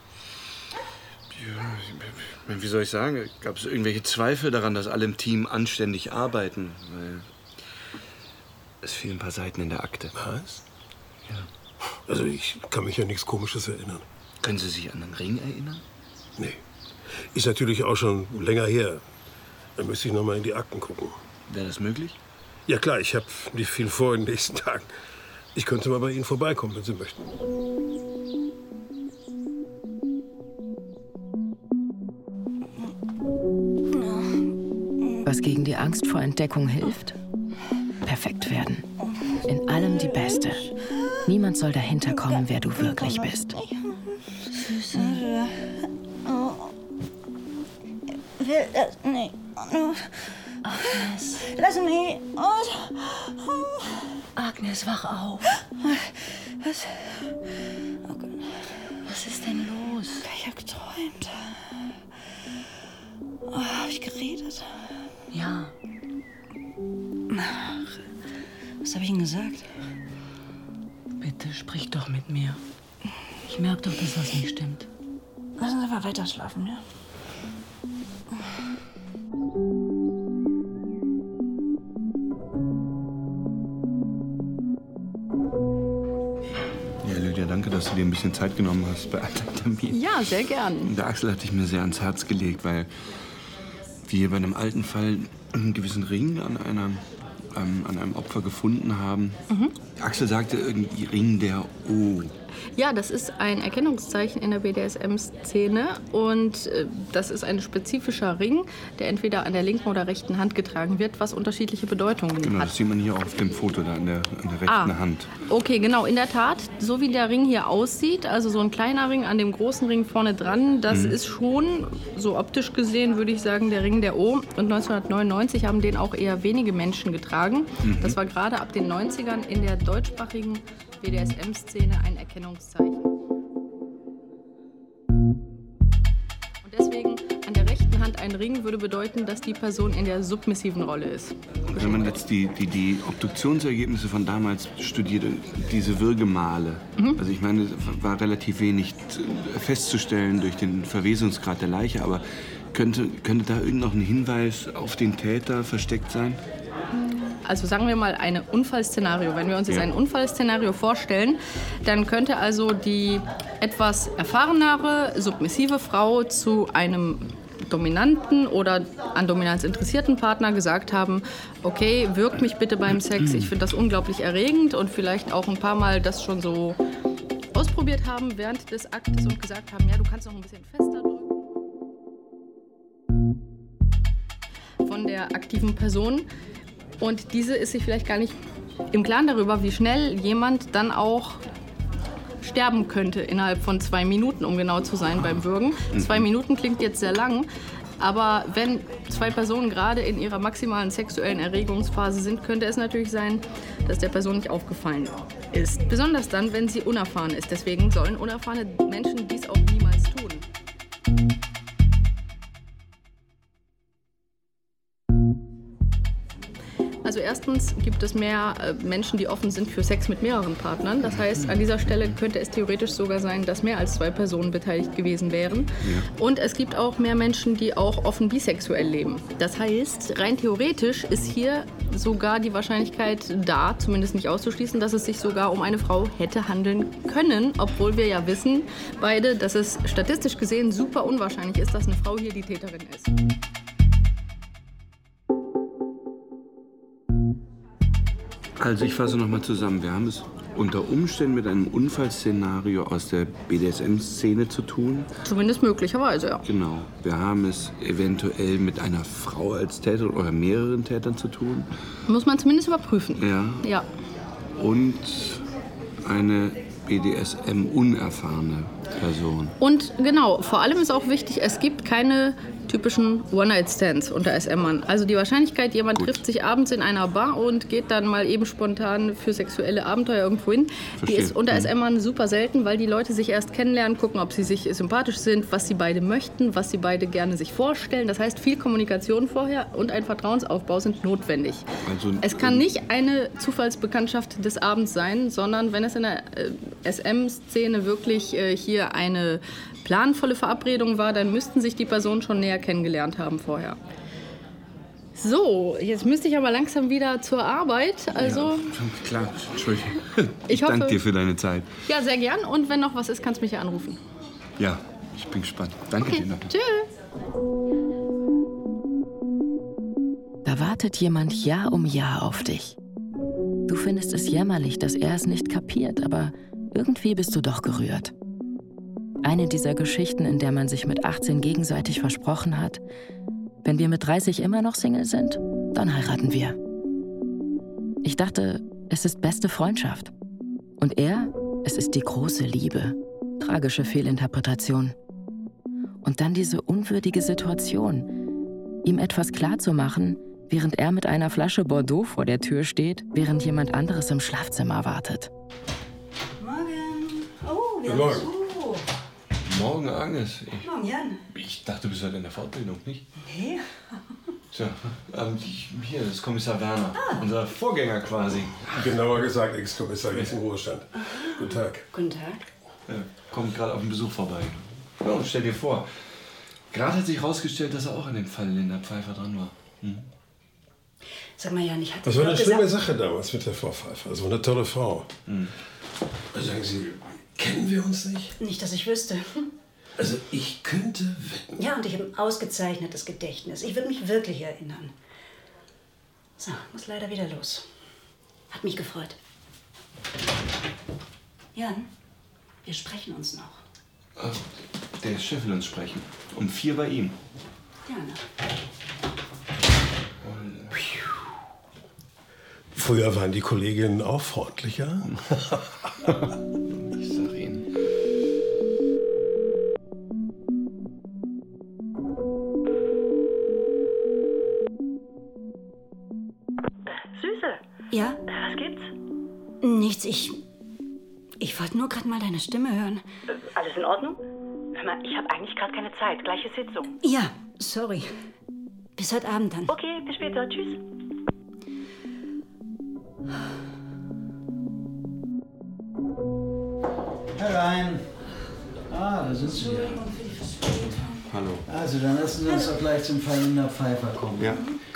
Ja, wie soll ich sagen? Gab es irgendwelche Zweifel daran, dass alle im Team anständig arbeiten? Weil es fehlen ein paar Seiten in der Akte. Was? Ja. Also ich kann mich an nichts Komisches erinnern. Können Sie sich an den Ring erinnern? Nee. Ist natürlich auch schon länger her. Da müsste ich noch mal in die Akten gucken. Wäre das möglich? Ja klar, ich habe nicht viel vor in den nächsten Tagen. Ich könnte mal bei Ihnen vorbeikommen, wenn Sie möchten. Was gegen die Angst vor Entdeckung hilft? Perfekt werden. In allem die Beste. Niemand soll dahinter kommen, wer du wirklich bist. Füße. Oh. Ich will das nicht. Agnes. Lass mich aus. Agnes, wach auf. Was? Oh Gott. Was ist denn los? Ich hab geträumt. Oh, hab ich geredet? Ja. Ach, was habe ich Ihnen gesagt? Bitte sprich doch mit mir. Ich merke doch, dass was nicht stimmt. Lassen Sie mal weiter schlafen, ja? Ja, Lydia, danke, dass du dir ein bisschen Zeit genommen hast bei all deinem Termin. Ja, sehr gern. Der Axel hatte ich mir sehr ans Herz gelegt, weil wir bei einem alten Fall einen gewissen Ring an, einer, ähm, an einem Opfer gefunden haben. Mhm. Axel sagte irgendwie Ring der O. Ja, das ist ein Erkennungszeichen in der B D S M-Szene und äh, das ist ein spezifischer Ring, der entweder an der linken oder rechten Hand getragen wird, was unterschiedliche Bedeutungen Genau, hat. das sieht man hier auch auf dem Foto da an der, an der rechten Ah. Hand. Okay, genau, in der Tat, so wie der Ring hier aussieht, also so ein kleiner Ring an dem großen Ring vorne dran, das Mhm. ist schon, so optisch gesehen, würde ich sagen, der Ring der O. Und neunzehnhundertneunundneunzig haben den auch eher wenige Menschen getragen. Mhm. Das war gerade ab den neunzigern in der deutschsprachigen B D S M-Szene ein Erkennungszeichen. Und deswegen an der rechten Hand ein Ring würde bedeuten, dass die Person in der submissiven Rolle ist. Und wenn man jetzt die, die, die Obduktionsergebnisse von damals studiert, diese Würgemale, Mhm. also ich meine, es war relativ wenig festzustellen durch den Verwesungsgrad der Leiche, aber könnte, könnte da irgend noch ein Hinweis auf den Täter versteckt sein? also sagen wir mal ein Unfallszenario. Wenn wir uns jetzt Ja. ein Unfallszenario vorstellen, dann könnte also die etwas erfahrenere, submissive Frau zu einem dominanten oder an Dominanz interessierten Partner gesagt haben, okay, wirk mich bitte beim Sex, ich finde das unglaublich erregend und vielleicht auch ein paar Mal das schon so ausprobiert haben während des Aktes und gesagt haben, ja, du kannst noch ein bisschen fester drücken. Von der aktiven Person. Und diese ist sich vielleicht gar nicht im Klaren darüber, wie schnell jemand dann auch sterben könnte innerhalb von zwei Minuten, um genau zu sein beim Würgen. Mhm. Zwei Minuten klingt jetzt sehr lang, aber wenn zwei Personen gerade in ihrer maximalen sexuellen Erregungsphase sind, könnte es natürlich sein, dass der Person nicht aufgefallen ist. Besonders dann, wenn sie unerfahren ist. Deswegen sollen unerfahrene Menschen dies auch niemals tun. Also erstens gibt es mehr äh, Menschen, die offen sind für Sex mit mehreren Partnern. Das heißt, an dieser Stelle könnte es theoretisch sogar sein, dass mehr als zwei Personen beteiligt gewesen wären. Ja. Und es gibt auch mehr Menschen, die auch offen bisexuell leben. Das heißt, rein theoretisch ist hier sogar die Wahrscheinlichkeit da, zumindest nicht auszuschließen, dass es sich sogar um eine Frau hätte handeln können, obwohl wir ja wissen, beide, dass es statistisch gesehen super unwahrscheinlich ist, dass eine Frau hier die Täterin ist. Also ich fasse noch mal zusammen. Wir haben es unter Umständen mit einem Unfallszenario aus der B D S M-Szene zu tun. Zumindest möglicherweise, ja. Genau. Wir haben es eventuell mit einer Frau als Täter oder mehreren Tätern zu tun. Muss man zumindest überprüfen. Ja. Ja. Und eine B D S M-unerfahrene Person. Und genau, vor allem ist auch wichtig, es gibt keine typischen One-Night-Stands unter S M-Ern. Also die Wahrscheinlichkeit, jemand Gut. trifft sich abends in einer Bar und geht dann mal eben spontan für sexuelle Abenteuer irgendwo hin, Verstehe. die ist unter S M-Ern super selten, weil die Leute sich erst kennenlernen, gucken, ob sie sich sympathisch sind, was sie beide möchten, was sie beide gerne sich vorstellen. Das heißt, viel Kommunikation vorher und ein Vertrauensaufbau sind notwendig. Also, es kann nicht eine Zufallsbekanntschaft des Abends sein, sondern wenn es in der äh, S M-Szene wirklich äh, hier eine planvolle Verabredung war, dann müssten sich die Personen schon näher kennengelernt haben vorher. So, jetzt müsste ich aber langsam wieder zur Arbeit. Also, ja, klar, Entschuldigung. Ich, ich hoffe, danke dir für deine Zeit. Ja, sehr gern. Und wenn noch was ist, kannst du mich ja anrufen. Ja, ich bin gespannt. Danke okay. dir noch. Tschüss. Da wartet jemand Jahr um Jahr auf dich. Du findest es jämmerlich, dass er es nicht kapiert, aber irgendwie bist du doch gerührt. Eine dieser Geschichten, in der man sich mit achtzehn gegenseitig versprochen hat, wenn wir mit dreißig immer noch Single sind, dann heiraten wir. Ich dachte, es ist beste Freundschaft. Und er, es ist die große Liebe. Tragische Fehlinterpretation. Und dann diese unwürdige Situation, ihm etwas klarzumachen, während er mit einer Flasche Bordeaux vor der Tür steht, während jemand anderes im Schlafzimmer wartet. Morgen. Oh, wir Morgen. haben Besuch. Morgen, Agnes. Ich, Morgen, Jan. ich dachte, du bist heute in der Fortbildung, nicht? Nee. Tja, ähm, hier, das ist Kommissar Werner. Ah. Unser Vorgänger quasi. Genauer gesagt, Ex-Kommissar jetzt im Ruhestand. Guten Tag. Guten Tag. Er kommt gerade auf den Besuch vorbei. Ja, und stell dir vor, gerade hat sich herausgestellt, dass er auch an dem Fall Linda Pfeiffer dran war. Hm? Sag mal, Jan, ich hatte Das war eine gesagt, schlimme Sache damals mit der Frau Pfeiffer. So eine tolle Frau. Hm. Sagen Sie, kennen wir uns nicht? Nicht, dass ich wüsste. Also ich könnte wetten. Ja, und ich habe ein ausgezeichnetes Gedächtnis. Ich würde mich wirklich erinnern. So, muss leider wieder los. Hat mich gefreut. Jan, wir sprechen uns noch. Äh, der Chef will uns sprechen. Um vier bei ihm. Gerne. Früher waren die Kolleginnen auch freundlicher. Ich sag Ihnen. Süße. Ja? Was gibt's? Nichts, ich... Ich wollte nur gerade mal deine Stimme hören. Äh, alles in Ordnung? Hör mal, ich habe eigentlich gerade keine Zeit. Gleiche Sitzung. Ja, sorry. Bis heute Abend dann. Okay, bis später. Tschüss. Herein. Ah, da sind Sie ja. Hallo. Also, dann lassen Sie uns doch gleich zum Fall Linda Pfeiffer kommen. Ja.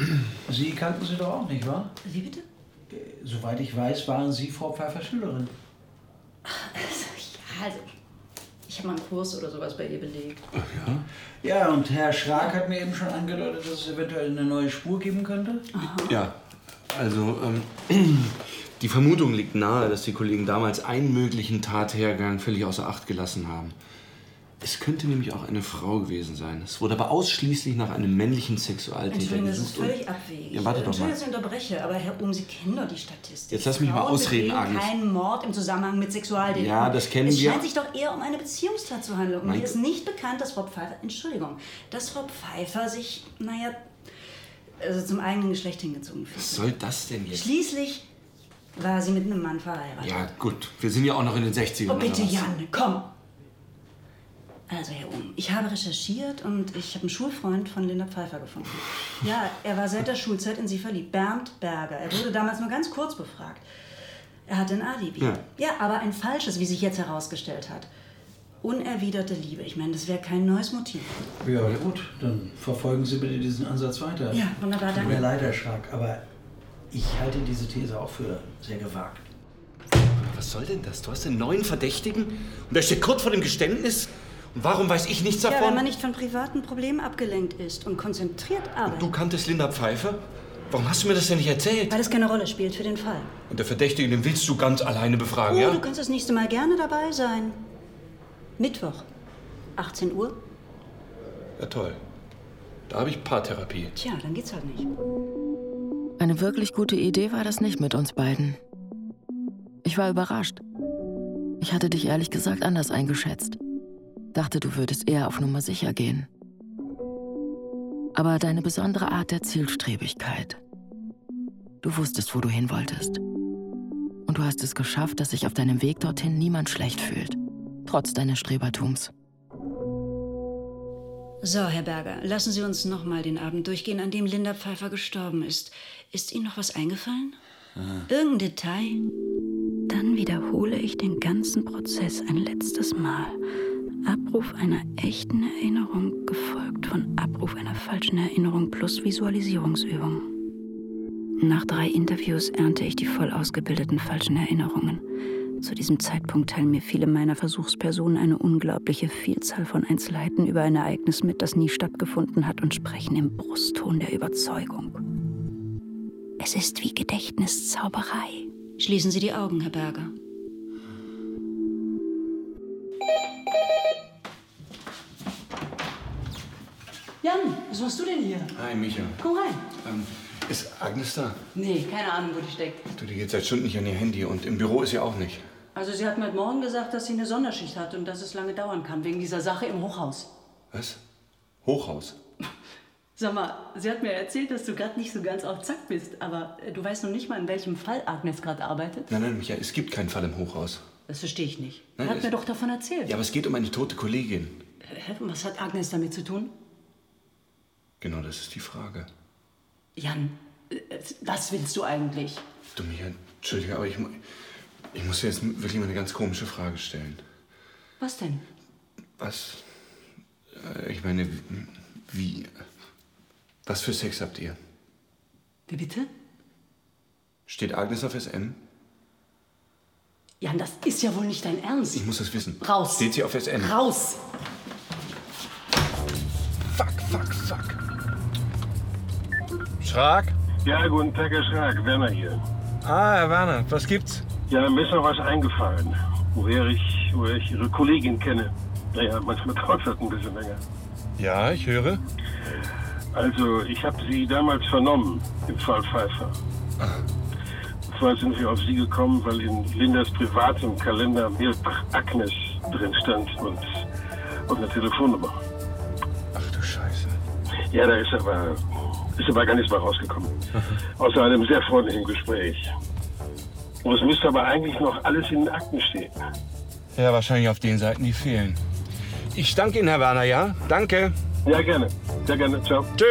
Sie kannten sie doch auch nicht, wahr? Wie bitte? Soweit ich weiß, waren Sie Frau Pfeiffer Schülerin. Also, ja, also, ich habe mal einen Kurs oder sowas bei ihr belegt. Ach ja? Ja, und Herr Schrag hat mir eben schon angedeutet, dass es eventuell eine neue Spur geben könnte. Aha. Ja, also ähm, die Vermutung liegt nahe, dass die Kollegen damals einen möglichen Tathergang völlig außer Acht gelassen haben. Es könnte nämlich auch eine Frau gewesen sein. Es wurde aber ausschließlich nach einem männlichen Sexualtäter Entschuldigung, das gesucht. ist völlig abwegig. Ja, warte doch mal. Entschuldigung, dass ich unterbreche, aber Herr Ohm, Sie kennen doch die Statistik. Jetzt lass mich mal Frauen ausreden, begehen Agnes. Keinen Mord im Zusammenhang mit Sexualdelikten. Ja, das kennen es wir. Es scheint sich doch eher um eine Beziehungstat zu handeln. Und Mein mir ist nicht bekannt, dass Frau Pfeiffer, Entschuldigung, dass Frau Pfeiffer sich, naja, also zum eigenen Geschlecht hingezogen fühlt. Was soll das denn jetzt? Schließlich war sie mit einem Mann verheiratet. Ja, gut. Wir sind ja auch noch in den sechzigern. Oh, bitte, oder was? Jan, komm. Also, Herr Ohm, ich habe recherchiert und ich habe einen Schulfreund von Linda Pfeiffer gefunden. Ja, er war seit der Schulzeit in sie verliebt. Bernd Berger. Er wurde damals nur ganz kurz befragt. Er hatte ein Alibi. Ja. Ja, aber ein falsches, wie sich jetzt herausgestellt hat. Unerwiderte Liebe. Ich meine, das wäre kein neues Motiv. Ja, gut, dann verfolgen Sie bitte diesen Ansatz weiter. Ja, wunderbar, danke. Tut mir leid, Herr Schrag, aber ich halte diese These auch für sehr gewagt. Was soll denn das? Du hast einen neuen Verdächtigen und der steht kurz vor dem Geständnis? Und warum weiß ich nichts davon? Ja, wenn man nicht von privaten Problemen abgelenkt ist und konzentriert arbeitet. Du kanntest Linda Pfeiffer? Warum hast du mir das denn nicht erzählt? Weil es keine Rolle spielt für den Fall. Und der Verdächtige, den willst du ganz alleine befragen, Oh, ja? du kannst das nächste Mal gerne dabei sein. Mittwoch, achtzehn Uhr. Ja, toll. Da habe ich Paartherapie. Tja, dann geht's halt nicht. Eine wirklich gute Idee war das nicht mit uns beiden. Ich war überrascht. Ich hatte dich ehrlich gesagt anders eingeschätzt. Dachte, du würdest eher auf Nummer sicher gehen. Aber deine besondere Art der Zielstrebigkeit. Du wusstest, wo du hin wolltest. Und du hast es geschafft, dass sich auf deinem Weg dorthin niemand schlecht fühlt. Trotz deines Strebertums. So, Herr Berger, lassen Sie uns noch mal den Abend durchgehen, an dem Linda Pfeiffer gestorben ist. Ist Ihnen noch was eingefallen? Ah. Irgendein Detail? Dann wiederhole ich den ganzen Prozess ein letztes Mal. Abruf einer echten Erinnerung, gefolgt von Abruf einer falschen Erinnerung plus Visualisierungsübung. Nach drei Interviews ernte ich die voll ausgebildeten falschen Erinnerungen. Zu diesem Zeitpunkt teilen mir viele meiner Versuchspersonen eine unglaubliche Vielzahl von Einzelheiten über ein Ereignis mit, das nie stattgefunden hat, und sprechen im Brustton der Überzeugung. Es ist wie Gedächtniszauberei. Schließen Sie die Augen, Herr Berger. Jan, was machst du denn hier? Hi, Micha. Komm rein. Ähm, ist Agnes da? Nee, keine Ahnung, wo die steckt. Du, die geht seit Stunden nicht an ihr Handy und im Büro ist sie auch nicht. Also sie hat mir heute Morgen gesagt, dass sie eine Sonderschicht hat und dass es lange dauern kann, wegen dieser Sache im Hochhaus. Was? Hochhaus? Sag mal, sie hat mir erzählt, dass du gerade nicht so ganz auf Zack bist, aber du weißt noch nicht mal, in welchem Fall Agnes gerade arbeitet? Nein, nein, Micha, es gibt keinen Fall im Hochhaus. Das verstehe ich nicht. Nein, Er hat es- mir doch davon erzählt. Ja, aber es geht um eine tote Kollegin. Hä, was hat Agnes damit zu tun? Genau, das ist die Frage. Jan, äh, was willst du eigentlich? Du, Micha, entschuldige, aber ich, mu- ich muss dir jetzt wirklich mal eine ganz komische Frage stellen. Was denn? Was? Äh, Ich meine, wie... Was für Sex habt ihr? Wie bitte? Steht Agnes auf S M? Jan, das ist ja wohl nicht dein Ernst. Ich muss das wissen. Raus. Steht sie auf S M? Raus! Fuck, fuck, fuck. Schrag? Ja, guten Tag, Herr Schrag. Werner hier. Ah, Herr Werner, was gibt's? Ja, mir ist noch was eingefallen, woher ich, woher ich Ihre Kollegin kenne. Naja, manchmal dauert das ein bisschen länger. Ja, ich höre. Also, ich habe Sie damals vernommen, im Fall Pfeiffer. Und zwar sind wir auf Sie gekommen, weil in Lindas privatem Kalender mehrfach Agnes drin stand und, und eine Telefonnummer. Ach du Scheiße. Ja, da ist aber, ist aber gar nichts mehr rausgekommen. Außer einem sehr freundlichen Gespräch. Und es müsste aber eigentlich noch alles in den Akten stehen. Ja, wahrscheinlich auf den Seiten, die fehlen. Ich danke Ihnen, Herr Werner, ja? Danke. Ja, gerne. Sehr gerne. Ciao. Tschö.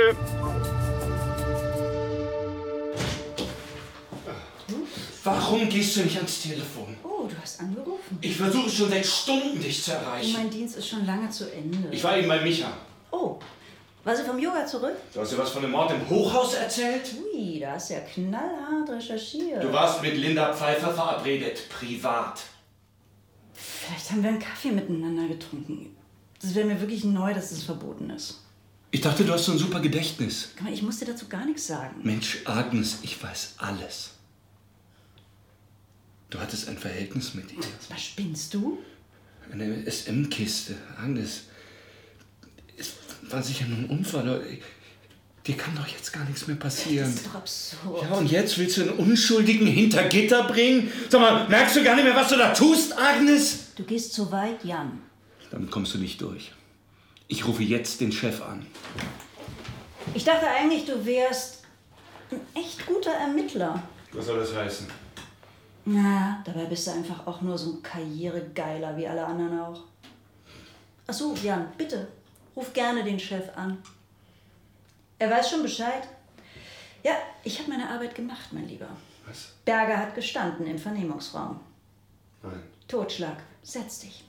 Warum gehst du nicht ans Telefon? Oh, du hast angerufen. Ich versuche schon seit Stunden, dich zu Oh, erreichen. mein Dienst ist schon lange zu Ende. Ich war eben bei Micha. Oh, War sie vom Yoga zurück? Du hast dir was von dem Mord im Hochhaus erzählt? Ui, da hast du ja knallhart recherchiert. Du warst mit Linda Pfeiffer verabredet, privat. Vielleicht haben wir einen Kaffee miteinander getrunken. Das wäre mir wirklich neu, dass das verboten ist. Ich dachte, du hast so ein super Gedächtnis. Guck mal, ich musste dazu gar nichts sagen. Mensch, Agnes, ich weiß alles. Du hattest ein Verhältnis mit ihr. Was spinnst du? Eine S M-Kiste. Agnes, es war sicher nur ein Unfall. Dir kann doch jetzt gar nichts mehr passieren. Das ist doch absurd. Ja, und jetzt willst du einen Unschuldigen hinter Gitter bringen? Sag mal, merkst du gar nicht mehr, was du da tust, Agnes? Du gehst zu weit, Jan. Damit kommst du nicht durch. Ich rufe jetzt den Chef an. Ich dachte eigentlich, du wärst ein echt guter Ermittler. Was soll das heißen? Na, dabei bist du einfach auch nur so ein Karrieregeiler wie alle anderen auch. Ach so, Jan, bitte, ruf gerne den Chef an. Er weiß schon Bescheid. Ja, ich habe meine Arbeit gemacht, mein Lieber. Was? Berger hat gestanden im Vernehmungsraum. Nein. Totschlag. Setz dich.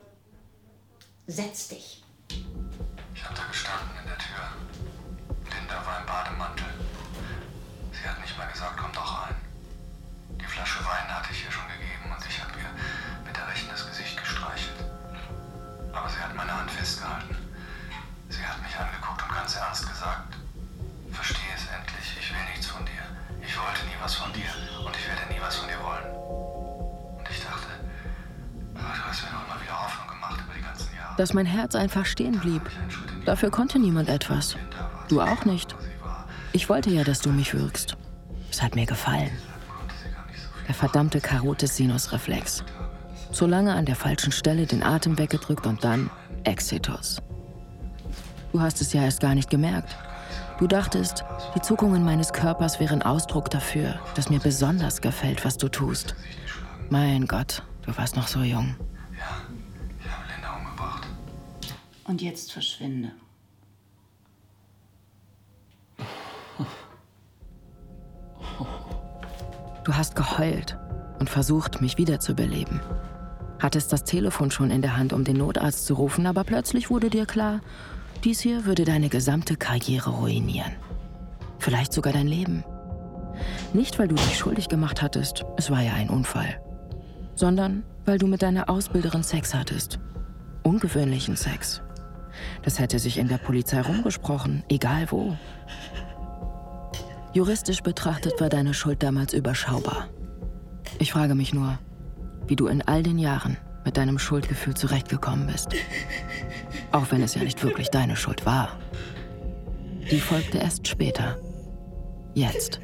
Setz dich. Ich habe da gestanden in der Tür. Linda war im Bademantel. Sie hat nicht mal gesagt, komm doch rein. Die Flasche Wein hatte ich ihr schon gegeben und ich habe ihr mit der Rechten das Gesicht gestreichelt. Aber sie hat meine Hand festgehalten. Sie hat mich angeguckt und ganz ernst gesagt, verstehe es endlich, ich will nichts von dir. Ich wollte nie was von dir und ich werde nie was von dir wollen. Und ich dachte, oh, du hast mir noch mal wieder Hoffnung gemacht über die ganzen Jahre. Dass mein Herz einfach stehen blieb. Dafür konnte niemand etwas. Du auch nicht. Ich wollte ja, dass du mich würgst. Es hat mir gefallen. Der verdammte Karotis-Sinus-Reflex. So lange an der falschen Stelle den Atem weggedrückt und dann Exitus. Du hast es ja erst gar nicht gemerkt. Du dachtest, die Zuckungen meines Körpers wären Ausdruck dafür, dass mir besonders gefällt, was du tust. Mein Gott, du warst noch so jung. Ja, ich habe Linda umgebracht. Und jetzt verschwinde. Du hast geheult und versucht, mich wiederzubeleben. Hattest das Telefon schon in der Hand, um den Notarzt zu rufen, aber plötzlich wurde dir klar, dies hier würde deine gesamte Karriere ruinieren. Vielleicht sogar dein Leben. Nicht, weil du dich schuldig gemacht hattest, es war ja ein Unfall, sondern weil du mit deiner Ausbilderin Sex hattest. Ungewöhnlichen Sex. Das hätte sich in der Polizei rumgesprochen, egal wo. Juristisch betrachtet war deine Schuld damals überschaubar. Ich frage mich nur, wie du in all den Jahren mit deinem Schuldgefühl zurechtgekommen bist. Auch wenn es ja nicht wirklich deine Schuld war. Die folgte erst später. Jetzt.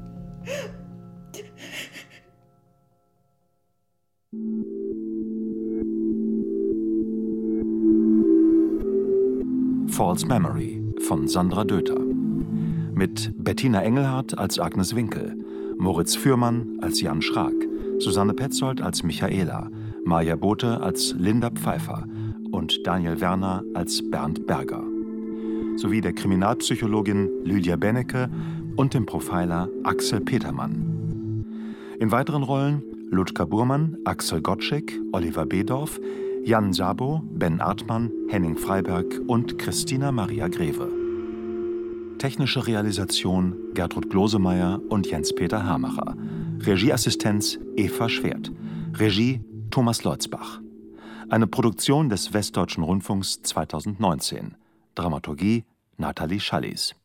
False Memory von Sandra Döther. Mit Bettina Engelhardt als Agnes Winkel, Moritz Fürmann als Jan Schrag, Susanne Petzold als Michaela, Maja Bote als Linda Pfeiffer und Daniel Werner als Bernd Berger. Sowie der Kriminalpsychologin Lydia Bennecke und dem Profiler Axel Petermann. In weiteren Rollen Ludger Burmann, Axel Gottschalk, Oliver Bedorf, Jan Sabo, Ben Artmann, Henning Freiberg und Christina Maria Greve. Technische Realisation Gertrud Glosemeyer und Jens-Peter Hamacher. Regieassistenz Eva Schwert. Regie Thomas Leutzbach. Eine Produktion des Westdeutschen Rundfunks zweitausendneunzehn. Dramaturgie Nathalie Schallis.